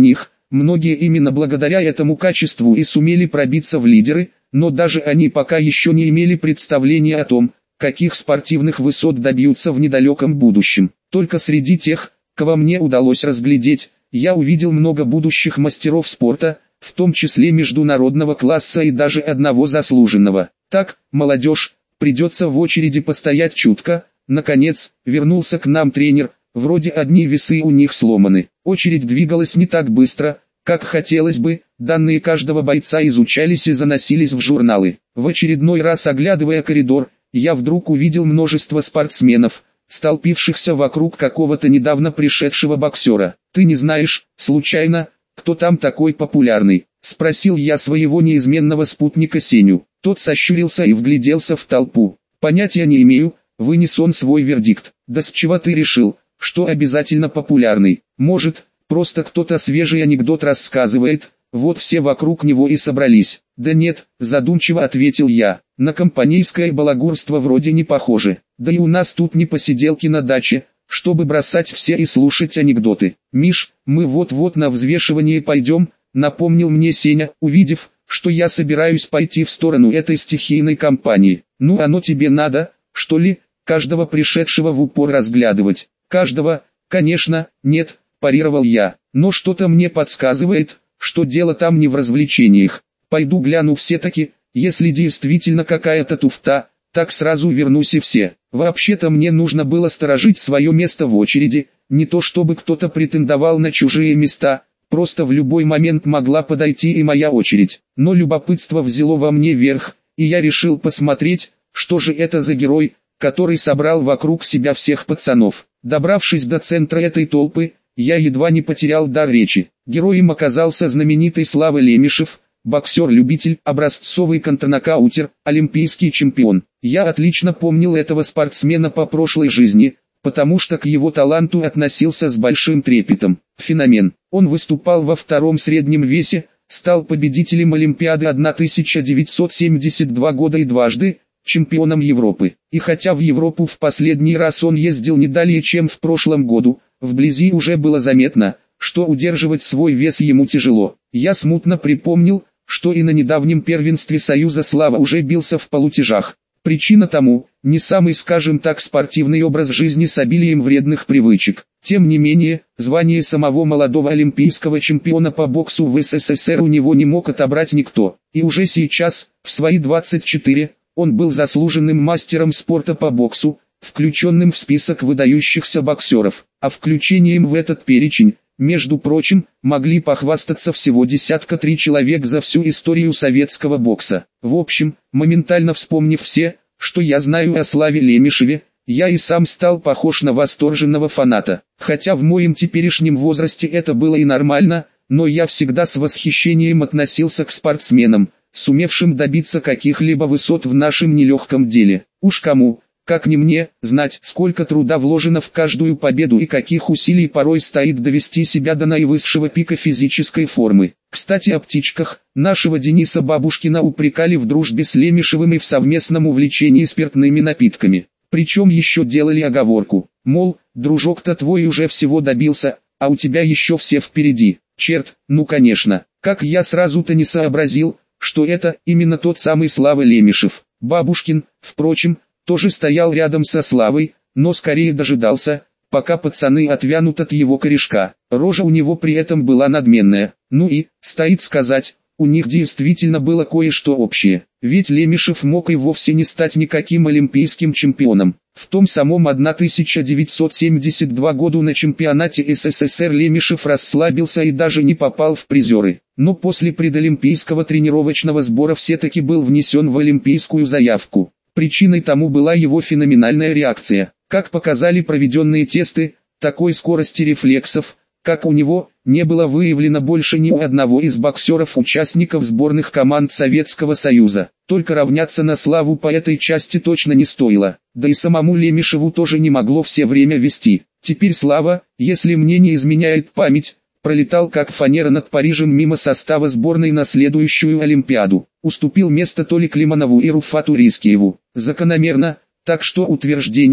многие именно благодаря этому качеству и сумели пробиться в лидеры, но даже они пока еще не имели представления о том, каких спортивных высот добьются в недалеком будущем. Только среди тех, кого мне удалось разглядеть, я увидел много будущих мастеров спорта, в том числе международного класса и даже одного заслуженного. Так, молодежь, придется в очереди постоять чутко. Наконец, вернулся к нам тренер, вроде одни весы у них сломаны. Очередь двигалась не так быстро, как хотелось бы, данные каждого бойца изучались и заносились в журналы. В очередной раз оглядывая коридор, я вдруг увидел множество спортсменов, столпившихся вокруг какого-то недавно пришедшего боксера. «Ты не знаешь, случайно, кто там такой популярный?» — спросил я своего неизменного спутника Сеню. Тот сощурился и вгляделся в толпу. «Понятия не имею», — вынес он свой вердикт. «Да с чего ты решил, что обязательно популярный? Может, просто кто-то свежий анекдот рассказывает, вот все вокруг него и собрались». «Да нет», — задумчиво ответил я, — «на компанейское балагурство вроде не похоже. Да и у нас тут не посиделки на даче, чтобы бросать все и слушать анекдоты». «Миш, мы вот-вот на взвешивание пойдем», — напомнил мне Сеня, увидев, что я собираюсь пойти в сторону этой стихийной компании. «Ну оно тебе надо, что ли, каждого пришедшего в упор разглядывать?» «Каждого, конечно, нет», — парировал я, — «но что-то мне подсказывает, что дело там не в развлечениях. Пойду гляну все-таки, если действительно какая-то туфта, так сразу вернусь и все. Вообще-то мне нужно было сторожить свое место в очереди, не то чтобы кто-то претендовал на чужие места, просто в любой момент могла подойти и моя очередь. Но любопытство взяло во мне верх, и я решил посмотреть, что же это за герой, который собрал вокруг себя всех пацанов. Добравшись до центра этой толпы, я едва не потерял дар речи. Героем оказался знаменитый Слава Лемешев, боксер-любитель, образцовый контрнокаутер, олимпийский чемпион. Я отлично помнил этого спортсмена по прошлой жизни, потому что к его таланту относился с большим трепетом. Феномен. Он выступал во втором среднем весе, стал победителем Олимпиады тысяча девятьсот семьдесят два года и дважды чемпионом Европы. И хотя в Европу в последний раз он ездил не далее, чем в прошлом году, вблизи уже было заметно, что удерживать свой вес ему тяжело. Я смутно припомнил, что и на недавнем первенстве Союза Слава уже бился в полутяжах. Причина тому – не самый, скажем так, спортивный образ жизни с обилием вредных привычек. Тем не менее, звание самого молодого олимпийского чемпиона по боксу в СССР у него не мог отобрать никто. И уже сейчас, в свои двадцать четыре, он был заслуженным мастером спорта по боксу, включенным в список выдающихся боксеров. А включением в этот перечень, между прочим, могли похвастаться всего десятка три человек за всю историю советского бокса. В общем, моментально вспомнив все, что я знаю о Славе Лемешеве, я и сам стал похож на восторженного фаната. Хотя в моем теперешнем возрасте это было и нормально, но я всегда с восхищением относился к спортсменам, сумевшим добиться каких-либо высот в нашем нелегком деле. Уж кому, как не мне, знать, сколько труда вложено в каждую победу и каких усилий порой стоит довести себя до наивысшего пика физической формы. Кстати, о птичках. Нашего Дениса Бабушкина упрекали в дружбе с Лемешевым и в совместном увлечении спиртными напитками. Причем еще делали оговорку, мол, дружок-то твой уже всего добился, а у тебя еще все впереди. Черт, ну конечно, как я сразу-то не сообразил, что это именно тот самый Слава Лемешев. Бабушкин, впрочем, тоже стоял рядом со Славой, но скорее дожидался, пока пацаны отвянут от его корешка. Рожа у него при этом была надменная. Ну и, стоит сказать, у них действительно было кое-что общее. Ведь Лемешев мог и вовсе не стать никаким олимпийским чемпионом. В том самом тысяча девятьсот семьдесят втором году на чемпионате СССР Лемешев расслабился и даже не попал в призеры. Но после предолимпийского тренировочного сбора все-таки был внесен в олимпийскую заявку. Причиной тому была его феноменальная реакция. Как показали проведенные тесты, такой скорости рефлексов, как у него, не было выявлено больше ни у одного из боксеров-участников сборных команд Советского Союза. Только равняться на Славу по этой части точно не стоило, да и самому Лемешеву тоже не могло все время вести. Теперь Слава, если мне не изменяет память, пролетал как фанера над Парижем мимо состава сборной на следующую Олимпиаду. Уступил место Толе Климанову и Руфату Рискиеву. Закономерно, так что утверждение,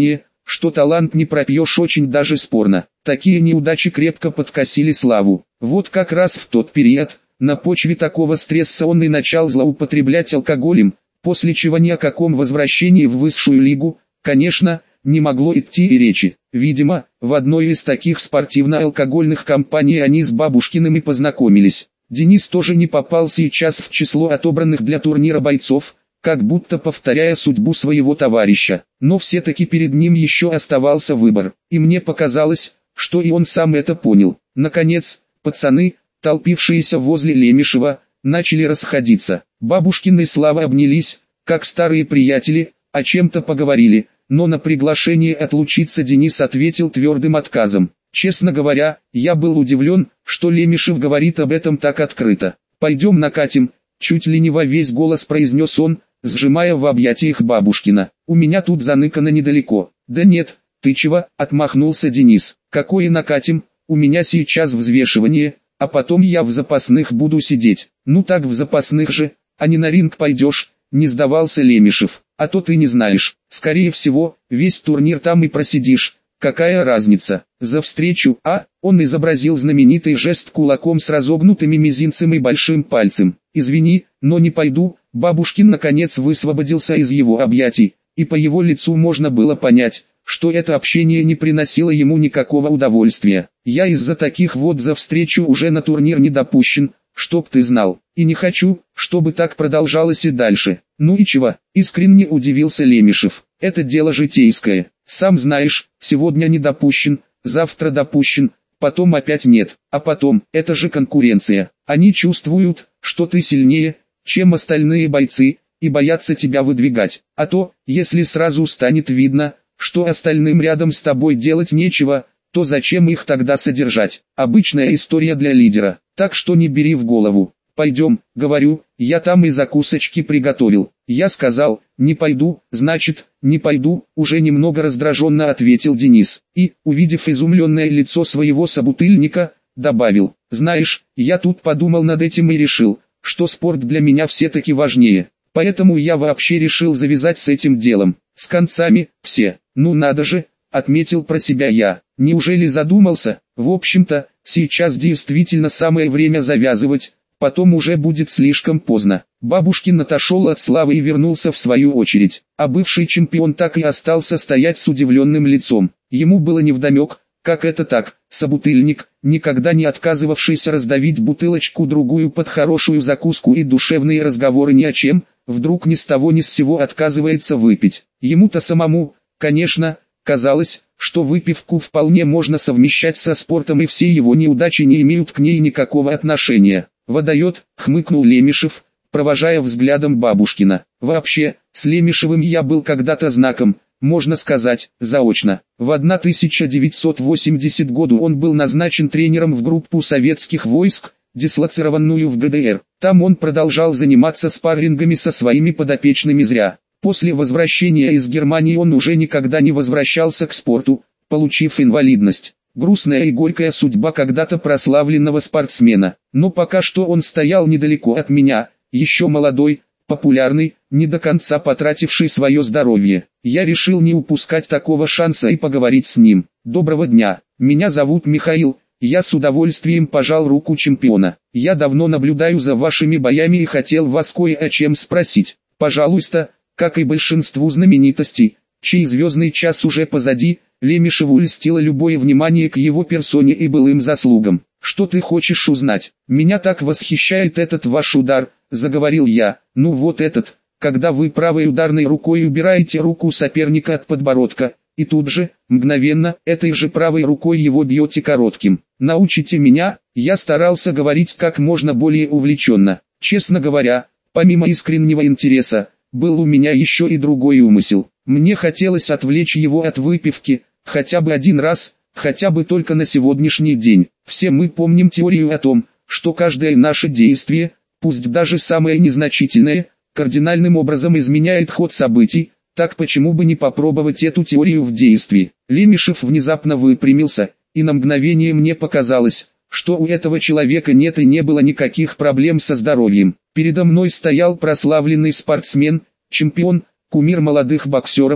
что талант не пропьешь очень даже спорно. Такие неудачи крепко подкосили Славу. Вот как раз в тот период, на почве такого стресса он и начал злоупотреблять алкоголем, после чего ни о каком возвращении в высшую лигу, конечно, не могло идти и речи. Видимо, в одной из таких спортивно-алкогольных компаний они с Бабушкиным и познакомились. Денис тоже не попал сейчас в число отобранных для турнира бойцов, как будто повторяя судьбу своего товарища. Но все-таки перед ним еще оставался выбор, и мне показалось, что и он сам это понял. Наконец, пацаны, толпившиеся возле Лемешева, начали расходиться. Бабушкин и Слава обнялись, как старые приятели, о чем-то поговорили, но на приглашение отлучиться Денис ответил твердым отказом. Честно говоря, я был удивлен, что Лемешев говорит об этом так открыто. «Пойдем накатим», чуть ли не во весь голос произнес он, сжимая в объятиях Бабушкина. «У меня тут заныкано недалеко». «Да нет, ты чего?» — отмахнулся Денис. «Какое накатим, у меня сейчас взвешивание, а потом я в запасных буду сидеть». «Ну так в запасных же, а не на ринг пойдешь», — не сдавался Лемешев. «А то ты не знаешь, скорее всего, весь турнир там и просидишь. Какая разница? За встречу, а?» Он изобразил знаменитый жест кулаком с разогнутыми мизинцем и большим пальцем. «Извини, но не пойду». Бабушкин наконец высвободился из его объятий, и по его лицу можно было понять, что это общение не приносило ему никакого удовольствия. «Я из-за таких вот за встречу уже на турнир не допущен, чтоб ты знал, и не хочу, чтобы так продолжалось и дальше». «Ну и чего?» — искренне удивился Лемешев. «Это дело житейское. Сам знаешь, сегодня не допущен, завтра допущен, потом опять нет, а потом, это же конкуренция. Они чувствуют, что ты сильнее, чем остальные бойцы, и боятся тебя выдвигать. А то, если сразу станет видно, что остальным рядом с тобой делать нечего, то зачем их тогда содержать? Обычная история для лидера, так что не бери в голову. Пойдем, говорю, я там и закусочки приготовил». «Я сказал, не пойду, значит, не пойду», уже немного раздраженно ответил Денис. И, увидев изумленное лицо своего собутыльника, добавил: «Знаешь, я тут подумал над этим и решил, что спорт для меня все-таки важнее. Поэтому я вообще решил завязать с этим делом. С концами, все». «Ну надо же», отметил про себя я. «Неужели задумался?» В общем-то, сейчас действительно самое время завязывать, потом уже будет слишком поздно. Бабушкин отошел от Славы и вернулся в свою очередь, а бывший чемпион так и остался стоять с удивленным лицом. Ему было невдомек, как это так, собутыльник, никогда не отказывавшийся раздавить бутылочку-другую под хорошую закуску и душевные разговоры ни о чем, вдруг ни с того ни с сего отказывается выпить. Ему-то самому, конечно, казалось, что выпивку вполне можно совмещать со спортом и все его неудачи не имеют к ней никакого отношения. «Водает», — хмыкнул Лемешев, провожая взглядом Бабушкина. «Вообще, с Лемешевым я был когда-то знаком, можно сказать, заочно. В тысяча девятьсот восьмидесятом году он был назначен тренером в группу советских войск, дислоцированную в ГДР. Там он продолжал заниматься спаррингами со своими подопечными зря. После возвращения из Германии он уже никогда не возвращался к спорту, получив инвалидность. Грустная и горькая судьба когда-то прославленного спортсмена. Но пока что он стоял недалеко от меня, еще молодой, популярный, не до конца потративший свое здоровье. Я решил не упускать такого шанса и поговорить с ним. «Доброго дня, меня зовут Михаил». Я с удовольствием пожал руку чемпиона. «Я давно наблюдаю за вашими боями и хотел вас кое о чем спросить. Пожалуйста». Как и большинству знаменитостей, чей звездный час уже позади, Лемешеву льстило любое внимание к его персоне и былым заслугам. «Что ты хочешь узнать? Меня так восхищает этот ваш удар», — заговорил я. «Ну вот этот, когда вы правой ударной рукой убираете руку соперника от подбородка, и тут же, мгновенно, этой же правой рукой его бьете коротким. Научите меня». Я старался говорить как можно более увлеченно. Честно говоря, помимо искреннего интереса, был у меня еще и другой умысел. Мне хотелось отвлечь его от выпивки, хотя бы один раз, хотя бы только на сегодняшний день. Все мы помним теорию о том, что каждое наше действие, пусть даже самое незначительное, кардинальным образом изменяет ход событий. Так почему бы не попробовать эту теорию в действии? Лемешев внезапно выпрямился, и на мгновение мне показалось, что у этого человека нет и не было никаких проблем со здоровьем. Передо мной стоял прославленный спортсмен, чемпион, кумир молодых боксеров,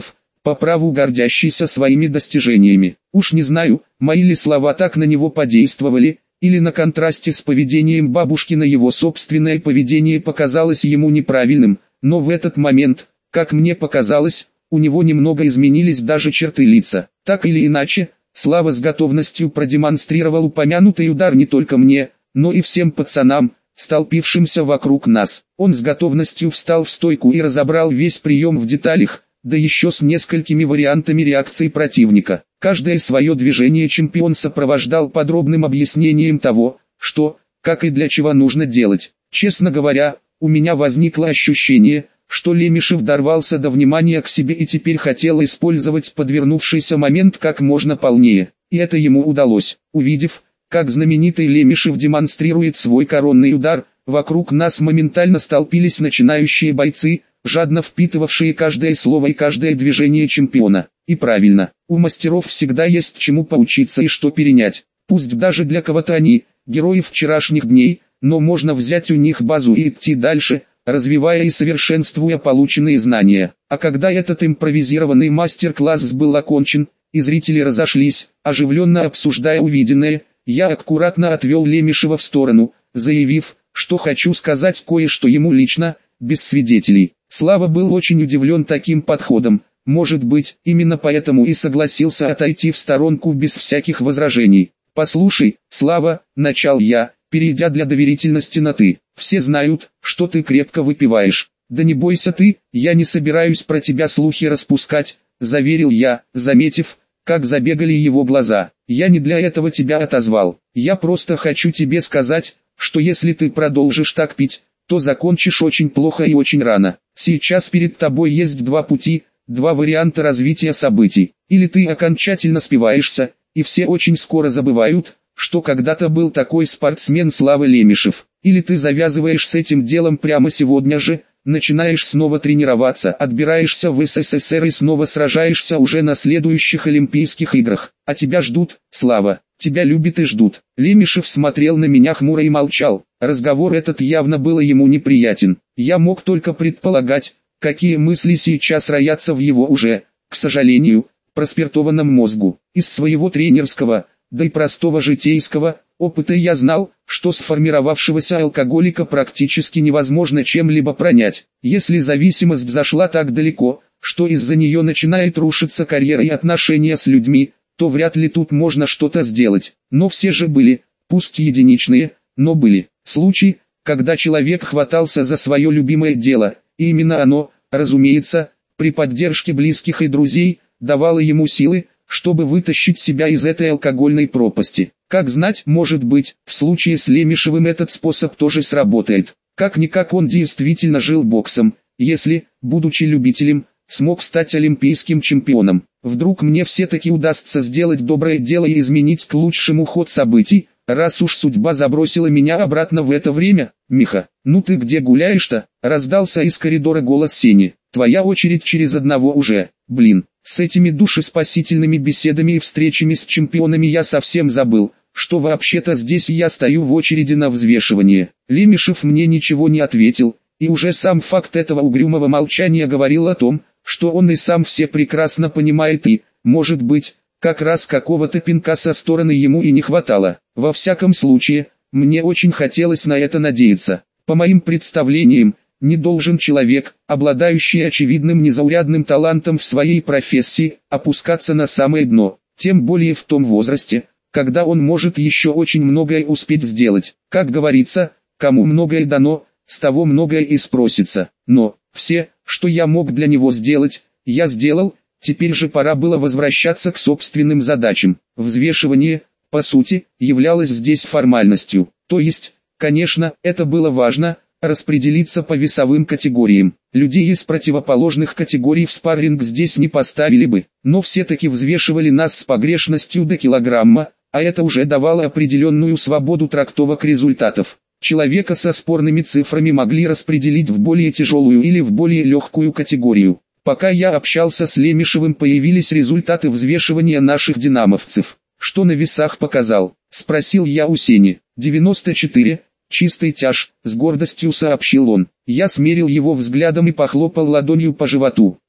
по праву гордящийся своими достижениями. Уж не знаю, мои ли слова так на него подействовали, или на контрасте с поведением бабушкина его собственное поведение показалось ему неправильным, но в этот момент, как мне показалось, у него немного изменились даже черты лица. Так или иначе, Слава с готовностью продемонстрировал упомянутый удар не только мне, но и всем пацанам, столпившимся вокруг нас. Он с готовностью встал в стойку и разобрал весь прием в деталях, да еще с несколькими вариантами реакции противника. Каждое свое движение чемпион сопровождал подробным объяснением того, что, как и для чего нужно делать. Честно говоря, у меня возникло ощущение, что Лемешев дорвался до внимания к себе и теперь хотел использовать подвернувшийся момент как можно полнее. И это ему удалось. Увидев, как знаменитый Лемешев демонстрирует свой коронный удар, вокруг нас моментально столпились начинающие бойцы, жадно впитывавшие каждое слово и каждое движение чемпиона. И правильно, у мастеров всегда есть чему поучиться и что перенять. Пусть даже для кого-то они, герои вчерашних дней, но можно взять у них базу и идти дальше, развивая и совершенствуя полученные знания. А когда этот импровизированный мастер-класс был окончен, и зрители разошлись, оживленно обсуждая увиденное, я аккуратно отвел Лемешева в сторону, заявив, что хочу сказать кое-что ему лично, без свидетелей. Слава был очень удивлен таким подходом, может быть, именно поэтому и согласился отойти в сторонку без всяких возражений. «Послушай, Слава», — начал я, перейдя для доверительности на «ты», — «все знают, что ты крепко выпиваешь». «Да не бойся ты, я не собираюсь про тебя слухи распускать», — заверил я, заметив, как забегали его глаза. «Я не для этого тебя отозвал. Я просто хочу тебе сказать, что если ты продолжишь так пить, то закончишь очень плохо и очень рано. Сейчас перед тобой есть два пути, два варианта развития событий. Или ты окончательно спиваешься, и все очень скоро забывают, что когда-то был такой спортсмен Слава Лемешев. Или ты завязываешь с этим делом прямо сегодня же, начинаешь снова тренироваться, отбираешься в СССР и снова сражаешься уже на следующих Олимпийских играх. А тебя ждут, Слава, тебя любят и ждут». Лемешев смотрел на меня хмуро и молчал. Разговор этот явно был ему неприятен. Я мог только предполагать, какие мысли сейчас роятся в его уже, к сожалению, проспиртованном мозгу. Из своего тренерского, да и простого житейского опыта я знал, что сформировавшегося алкоголика практически невозможно чем-либо пронять. Если зависимость зашла так далеко, что из-за нее начинает рушиться карьера и отношения с людьми, то вряд ли тут можно что-то сделать. Но все же были, пусть единичные, но были, случаи, когда человек хватался за свое любимое дело, и именно оно, разумеется, при поддержке близких и друзей, давало ему силы, чтобы вытащить себя из этой алкогольной пропасти. Как знать, может быть, в случае с Лемешевым этот способ тоже сработает. Как-никак он действительно жил боксом, если, будучи любителем, смог стать олимпийским чемпионом. Вдруг мне все-таки удастся сделать доброе дело и изменить к лучшему ход событий, раз уж судьба забросила меня обратно в это время. «Миха, ну ты где гуляешь-то?» — раздался из коридора голос Сени. «Твоя очередь через одного уже, блин». С этими душеспасительными беседами и встречами с чемпионами я совсем забыл, что вообще-то здесь я стою в очереди на взвешивание. Лемешев мне ничего не ответил, и уже сам факт этого угрюмого молчания говорил о том, что он и сам все прекрасно понимает и, может быть, как раз какого-то пинка со стороны ему и не хватало. Во всяком случае, мне очень хотелось на это надеяться. По моим представлениям, не должен человек, обладающий очевидным незаурядным талантом в своей профессии, опускаться на самое дно, тем более в том возрасте, когда он может еще очень многое успеть сделать. Как говорится, кому многое дано, с того многое и спросится. Но, все, что я мог для него сделать, я сделал, теперь же пора было возвращаться к собственным задачам. Взвешивание, по сути, являлось здесь формальностью. То есть, конечно, это было важно, распределиться по весовым категориям. Людей из противоположных категорий в спарринг здесь не поставили бы, но все-таки взвешивали нас с погрешностью до килограмма, а это уже давало определенную свободу трактовок результатов. Человека со спорными цифрами могли распределить в более тяжелую или в более легкую категорию. Пока я общался с Лемешевым, появились результаты взвешивания наших динамовцев. «Что на весах показал?» — спросил я у Сени. девяносто четыре. «Чистый тяж», — с гордостью сообщил он. Я смерил его взглядом и похлопал ладонью по животу.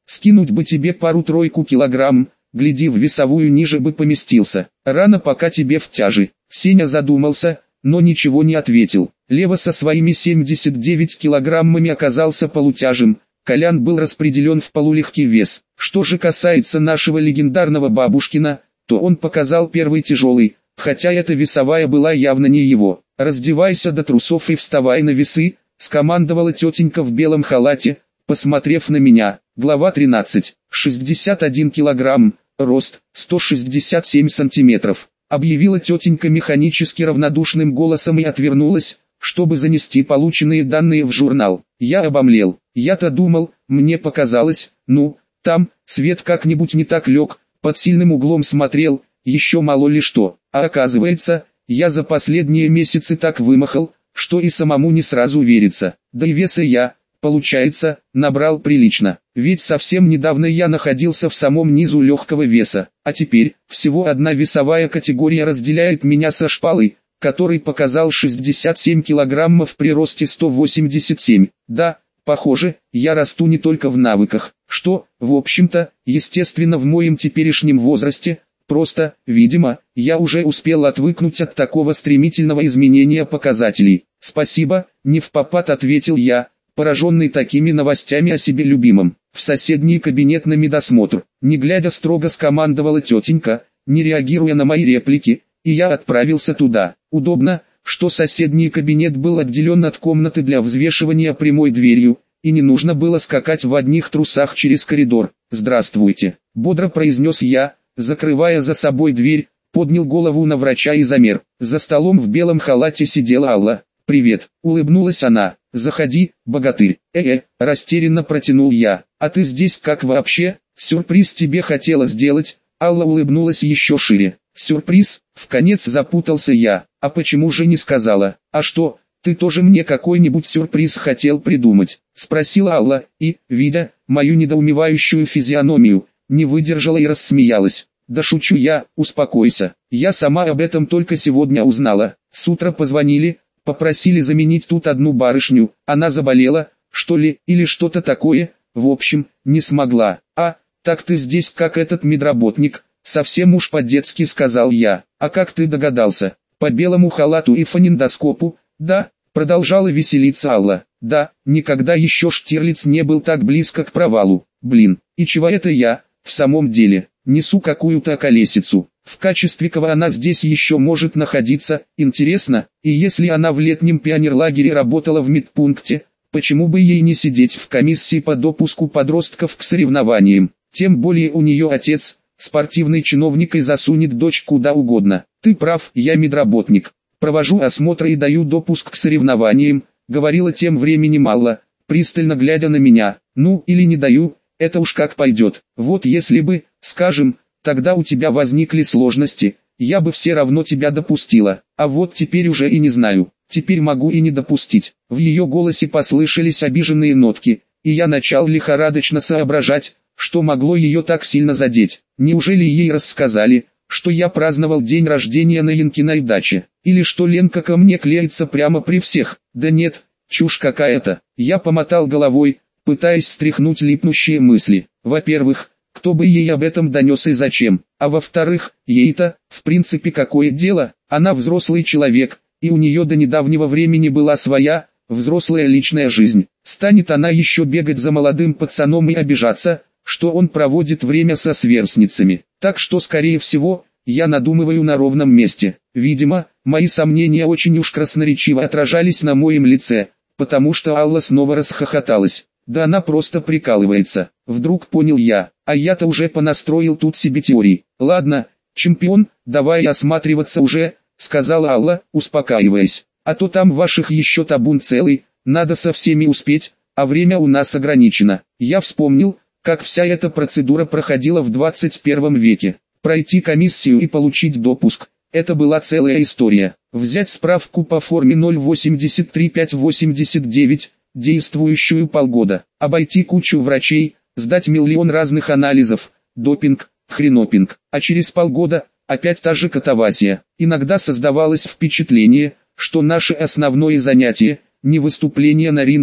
Скинуть бы тебе пару-тройку килограмм, гляди, в весовую ниже бы поместился. Рано пока тебе в тяжи. Сеня задумался, но ничего не ответил. Лева со своими семьдесят девять килограммами оказался полутяжем. Колян был распределен в полулегкий вес. Что же касается нашего легендарного Бабушкина, то он показал первый тяжелый, хотя эта весовая была явно не его. «Раздевайся до трусов и вставай на весы», — скомандовала тетенька в белом халате, посмотрев на меня. Глава тринадцать. шестьдесят один килограмм, рост сто шестьдесят семь сантиметров. Объявила тетенька механически равнодушным голосом и отвернулась, чтобы занести полученные данные в журнал. Я обомлел. Я-то думал, мне показалось, ну, там, свет как-нибудь не так лег, под сильным углом смотрел, еще мало ли что. А оказывается, я за последние месяцы так вымахал, что и самому не сразу верится. Да и веса я, получается, набрал прилично. Ведь совсем недавно я находился в самом низу легкого веса, а теперь всего одна весовая категория разделяет меня со шпалой, который показал шестьдесят семь килограммов при росте сто восемьдесят семь. Да, похоже, я расту не только в навыках, что, в общем-то, естественно в моем теперешнем возрасте. Просто, видимо, я уже успел отвыкнуть от такого стремительного изменения показателей. «Спасибо», — невпопад ответил я, пораженный такими новостями о себе любимом. В соседний кабинет на медосмотр, не глядя строго скомандовала тетенька, не реагируя на мои реплики, и я отправился туда. Удобно, что соседний кабинет был отделен от комнаты для взвешивания прямой дверью, и не нужно было скакать в одних трусах через коридор. «Здравствуйте», — бодро произнес я, закрывая за собой дверь, поднял голову на врача и замер. За столом в белом халате сидела Алла. «Привет», — улыбнулась она. «Заходи, богатырь». «Э-э», — растерянно протянул я. «А ты здесь как вообще? Сюрприз тебе хотела сделать». Алла улыбнулась еще шире. «Сюрприз?» — вконец запутался я. «А почему же не сказала? А что, ты тоже мне какой-нибудь сюрприз хотел придумать?» — спросила Алла, и, видя мою недоумевающую физиономию, не выдержала и рассмеялась. «Да шучу я, успокойся. Я сама об этом только сегодня узнала. С утра позвонили, попросили заменить тут одну барышню. Она заболела, что ли, или что-то такое. В общем, не смогла. А, так ты здесь как этот медработник, совсем уж по-детски сказал я. А как ты догадался? По белому халату и фонендоскопу, да?» Продолжала веселиться Алла. «Да, никогда еще Штирлиц не был так близко к провалу. Блин, и чего это я, в самом деле, несу какую-то околесицу? В качестве кого она здесь еще может находиться, интересно? И если она в летнем пионерлагере работала в медпункте, почему бы ей не сидеть в комиссии по допуску подростков к соревнованиям? Тем более у нее отец, спортивный чиновник, и засунет дочь куда угодно. Ты прав, я медработник. Провожу осмотр и даю допуск к соревнованиям», — говорила тем временем Алла, пристально глядя на меня. «Ну, или не даю, это уж как пойдет. Вот если бы, скажем, тогда у тебя возникли сложности, я бы все равно тебя допустила. А вот теперь уже и не знаю, теперь могу и не допустить». В ее голосе послышались обиженные нотки, и я начал лихорадочно соображать, что могло ее так сильно задеть. Неужели ей рассказали, что я праздновал день рождения на Ленкиной даче? Или что Ленка ко мне клеится прямо при всех? Да нет, чушь какая-то. Я помотал головой, пытаясь стряхнуть липнущие мысли. Во-первых, кто бы ей об этом донес и зачем? А во-вторых, ей-то, в принципе, какое дело? Она взрослый человек, и у нее до недавнего времени была своя, взрослая личная жизнь. Станет она еще бегать за молодым пацаном и обижаться, что он проводит время со сверстницами? Так что, скорее всего, я надумываю на ровном месте. Видимо, мои сомнения очень уж красноречиво отражались на моем лице, потому что Алла снова расхохоталась. Да она просто прикалывается. Вдруг понял я, а я-то уже понастроил тут себе теорий. «Ладно, чемпион, давай осматриваться уже», — сказала Алла, успокаиваясь. «А то там ваших еще табун целый, надо со всеми успеть, а время у нас ограничено». Я вспомнил, как вся эта процедура проходила в двадцать первом веке. Пройти комиссию и получить допуск – это была целая история. Взять справку по форме ноль восемьдесят три пять восемьдесят девять, действующую полгода, обойти кучу врачей, сдать миллион разных анализов, допинг, хренопинг, а через полгода опять та же катавасия. Иногда создавалось впечатление, что наше основное занятие – не выступление на ринге,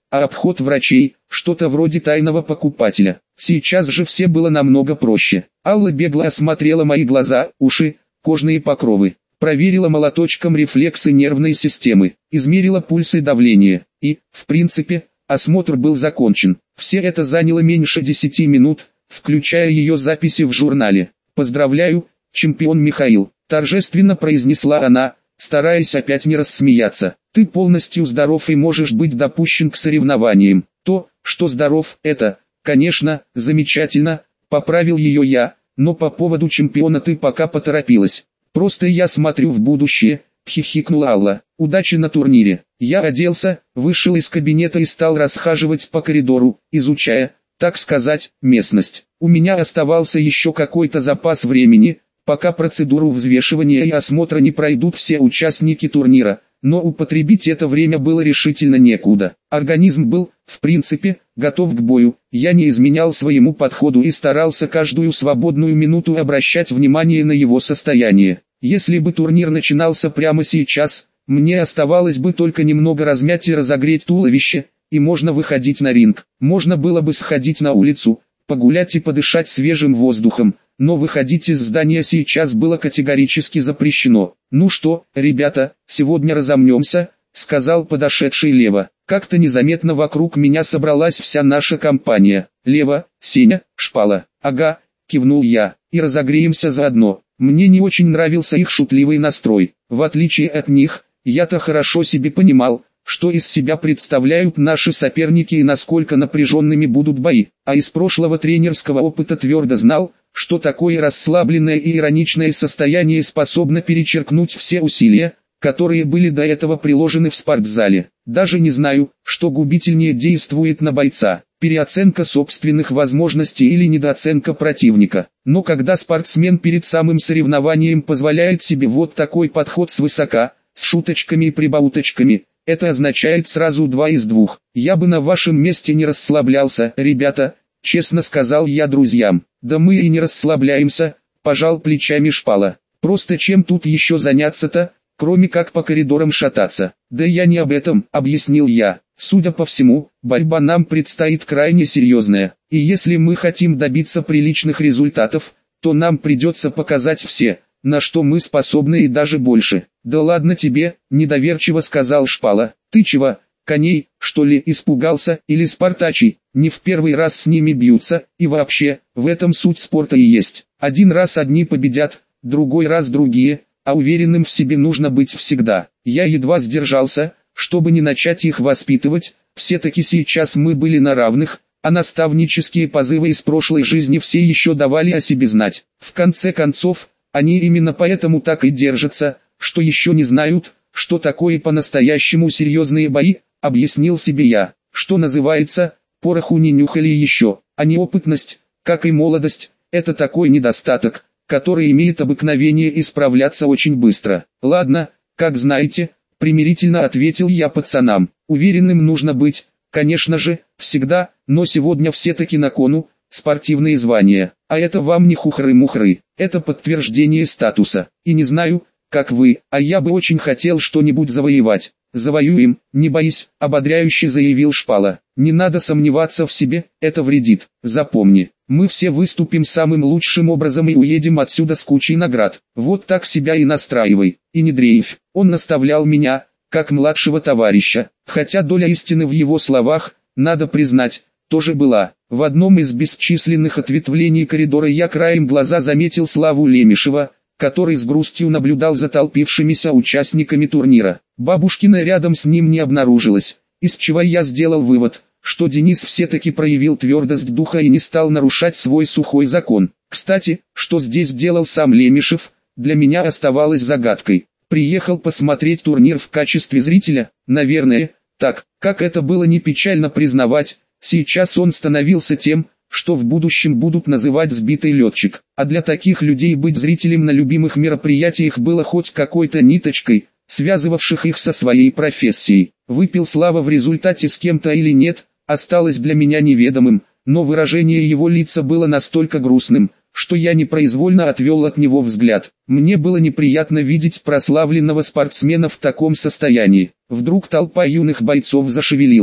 а обход врачей – что-то вроде тайного покупателя. Сейчас же все было намного проще. Алла бегло осмотрела мои глаза, уши, кожные покровы, проверила молоточком рефлексы нервной системы, измерила пульс и давление, и, в принципе, осмотр был закончен. Все это заняло меньше десяти минут, включая ее записи в журнале. «Поздравляю, чемпион Михаил», – торжественно произнесла она, стараясь опять не рассмеяться. «Ты полностью здоров и можешь быть допущен к соревнованиям». То, что здоров, это, конечно, замечательно, поправил ее я, но по поводу чемпиона ты пока поторопилась. Просто я смотрю в будущее, хихикнула Алла. Удачи на турнире. Я оделся, вышел из кабинета и стал расхаживать по коридору, изучая, так сказать, местность. У меня оставался еще какой-то запас времени, пока процедуру взвешивания и осмотра не пройдут все участники турнира, но употребить это время было решительно некуда. Организм был, в принципе, готов к бою, я не изменял своему подходу и старался каждую свободную минуту обращать внимание на его состояние. Если бы турнир начинался прямо сейчас, мне оставалось бы только немного размять и разогреть туловище, и можно выходить на ринг. Можно было бы сходить на улицу, погулять и подышать свежим воздухом, но выходить из здания сейчас было категорически запрещено. «Ну что, ребята, сегодня разомнемся», — сказал подошедший Лева. Как-то незаметно вокруг меня собралась вся наша компания. «Лева, Сеня, Шпала». «Ага», — кивнул я, — «и разогреемся заодно». Мне не очень нравился их шутливый настрой. В отличие от них, я-то хорошо себе понимал, что из себя представляют наши соперники и насколько напряженными будут бои, а из прошлого тренерского опыта твердо знал, что такое расслабленное и ироничное состояние способно перечеркнуть все усилия, которые были до этого приложены в спортзале. Даже не знаю, что губительнее действует на бойца, переоценка собственных возможностей или недооценка противника. Но когда спортсмен перед самым соревнованием позволяет себе вот такой подход свысока, с шуточками и прибауточками, это означает сразу два из двух. Я бы на вашем месте не расслаблялся, ребята, честно сказал я друзьям. Да мы и не расслабляемся, пожал плечами Шпала. Просто чем тут еще заняться-то, кроме как по коридорам шататься? Да я не об этом, объяснил я. Судя по всему, борьба нам предстоит крайне серьезная, и если мы хотим добиться приличных результатов, то нам придется показать все, на что мы способны и даже больше. Да ладно тебе, недоверчиво сказал Шпала. Ты чего, коней, что ли, испугался, или спартачий? Не в первый раз с ними бьются, и вообще, в этом суть спорта и есть. Один раз одни победят, другой раз другие, а уверенным в себе нужно быть всегда. Я едва сдержался, чтобы не начать их воспитывать, все-таки сейчас мы были на равных, а наставнические позывы из прошлой жизни все еще давали о себе знать. В конце концов, они именно поэтому так и держатся, что еще не знают, что такое по-настоящему серьезные бои, объяснил себе я. Что называется, пороху не нюхали еще, а неопытность, как и молодость, это такой недостаток, который имеет обыкновение исправляться очень быстро. Ладно, как знаете, примирительно ответил я пацанам. Уверенным нужно быть, конечно же, всегда, но сегодня все-таки на кону спортивные звания, а это вам не хухры-мухры, это подтверждение статуса. И не знаю, как вы, а я бы очень хотел что-нибудь завоевать. Завоюем, не боись, ободряюще заявил Шпала. Не надо сомневаться в себе, это вредит. Запомни, мы все выступим самым лучшим образом и уедем отсюда с кучей наград. Вот так себя и настраивай, и не дрейфь. Он наставлял меня, как младшего товарища, хотя доля истины в его словах, надо признать, тоже была. В одном из бесчисленных ответвлений коридора я краем глаза заметил Славу Лемешева, который с грустью наблюдал за толпившимися участниками турнира. Бабушкина рядом с ним не обнаружилось, из чего я сделал вывод, что Денис все-таки проявил твердость духа и не стал нарушать свой сухой закон. Кстати, что здесь делал сам Лемешев, для меня оставалось загадкой. Приехал посмотреть турнир в качестве зрителя, наверное, так, как это было не печально признавать, сейчас он становился тем, что в будущем будут называть сбитый летчик. А для таких людей быть зрителем на любимых мероприятиях было хоть какой-то ниточкой, связывавших их со своей профессией. Выпил Слава в результате с кем-то или нет, осталось для меня неведомым, но выражение его лица было настолько грустным, что я непроизвольно отвел от него взгляд. Мне было неприятно видеть прославленного спортсмена в таком состоянии. Вдруг толпа юных бойцов зашевелилась.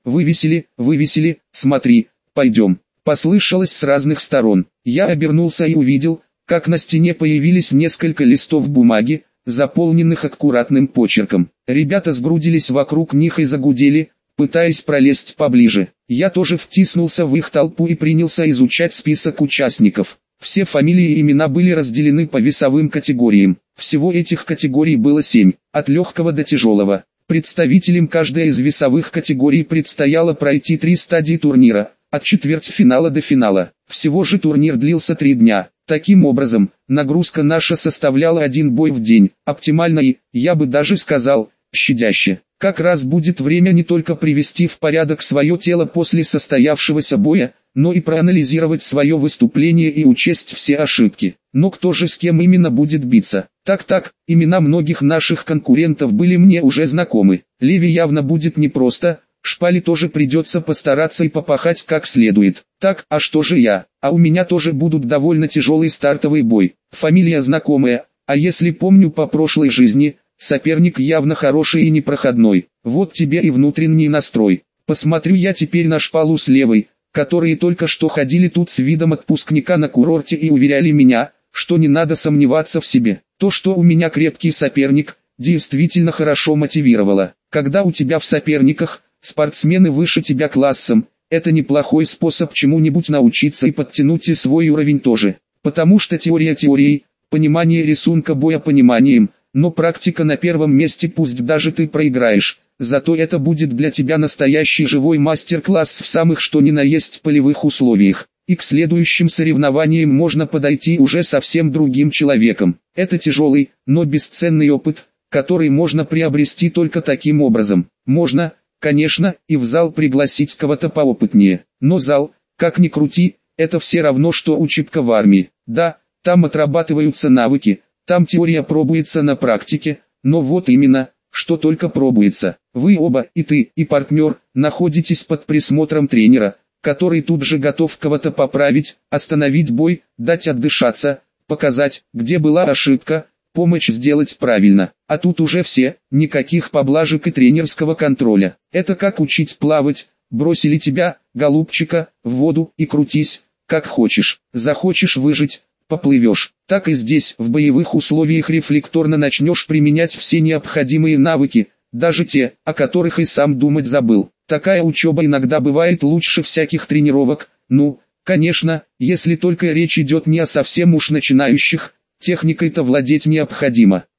Вывесили, вывесили, смотри, пойдем. Послышалось с разных сторон. Я обернулся и увидел, как на стене появились несколько листов бумаги, заполненных аккуратным почерком. Ребята сгрудились вокруг них и загудели, пытаясь пролезть поближе. Я тоже втиснулся в их толпу и принялся изучать список участников. Все фамилии и имена были разделены по весовым категориям. Всего этих категорий было семь, от легкого до тяжелого. Представителям каждой из весовых категорий предстояло пройти три стадии турнира, от четвертьфинала до финала. Всего же турнир длился три дня. Таким образом, нагрузка наша составляла один бой в день, оптимально и, я бы даже сказал, щадяще. Как раз будет время не только привести в порядок свое тело после состоявшегося боя, но и проанализировать свое выступление и учесть все ошибки. Но кто же с кем именно будет биться? Так-так, имена многих наших конкурентов были мне уже знакомы. Леви явно будет непросто, Шпале тоже придется постараться и попахать как следует. Так, а что же я? А у меня тоже будут довольно тяжелый стартовый бой. Фамилия знакомая, а если помню по прошлой жизни, соперник явно хороший и непроходной. Вот тебе и внутренний настрой. Посмотрю я теперь на Шпалу с Левой, которые только что ходили тут с видом отпускника на курорте и уверяли меня, что не надо сомневаться в себе. То, что у меня крепкий соперник, действительно хорошо мотивировало. Когда у тебя в соперниках спортсмены выше тебя классом, это неплохой способ чему-нибудь научиться и подтянуть и свой уровень тоже. Потому что теория теорией, понимание рисунка боя пониманием, но практика на первом месте, пусть даже ты проиграешь. Зато это будет для тебя настоящий живой мастер-класс в самых что ни на есть полевых условиях. И к следующим соревнованиям можно подойти уже совсем другим человеком. Это тяжелый, но бесценный опыт, который можно приобрести только таким образом. Можно, конечно, и в зал пригласить кого-то поопытнее. Но зал, как ни крути, это все равно что учебка в армии. Да, там отрабатываются навыки, там теория пробуется на практике, но вот именно, что только пробуется. Вы оба, и ты, и партнер, находитесь под присмотром тренера, который тут же готов кого-то поправить, остановить бой, дать отдышаться, показать, где была ошибка, помочь сделать правильно. А тут уже все, никаких поблажек и тренерского контроля. Это как учить плавать, бросили тебя, голубчика, в воду и крутись, как хочешь. Захочешь выжить, поплывешь. Так и здесь, в боевых условиях рефлекторно начнешь применять все необходимые навыки, даже те, о которых и сам думать забыл. Такая учеба иногда бывает лучше всяких тренировок, ну, конечно, если только речь идет не о совсем уж начинающих, техникой-то владеть необходимо.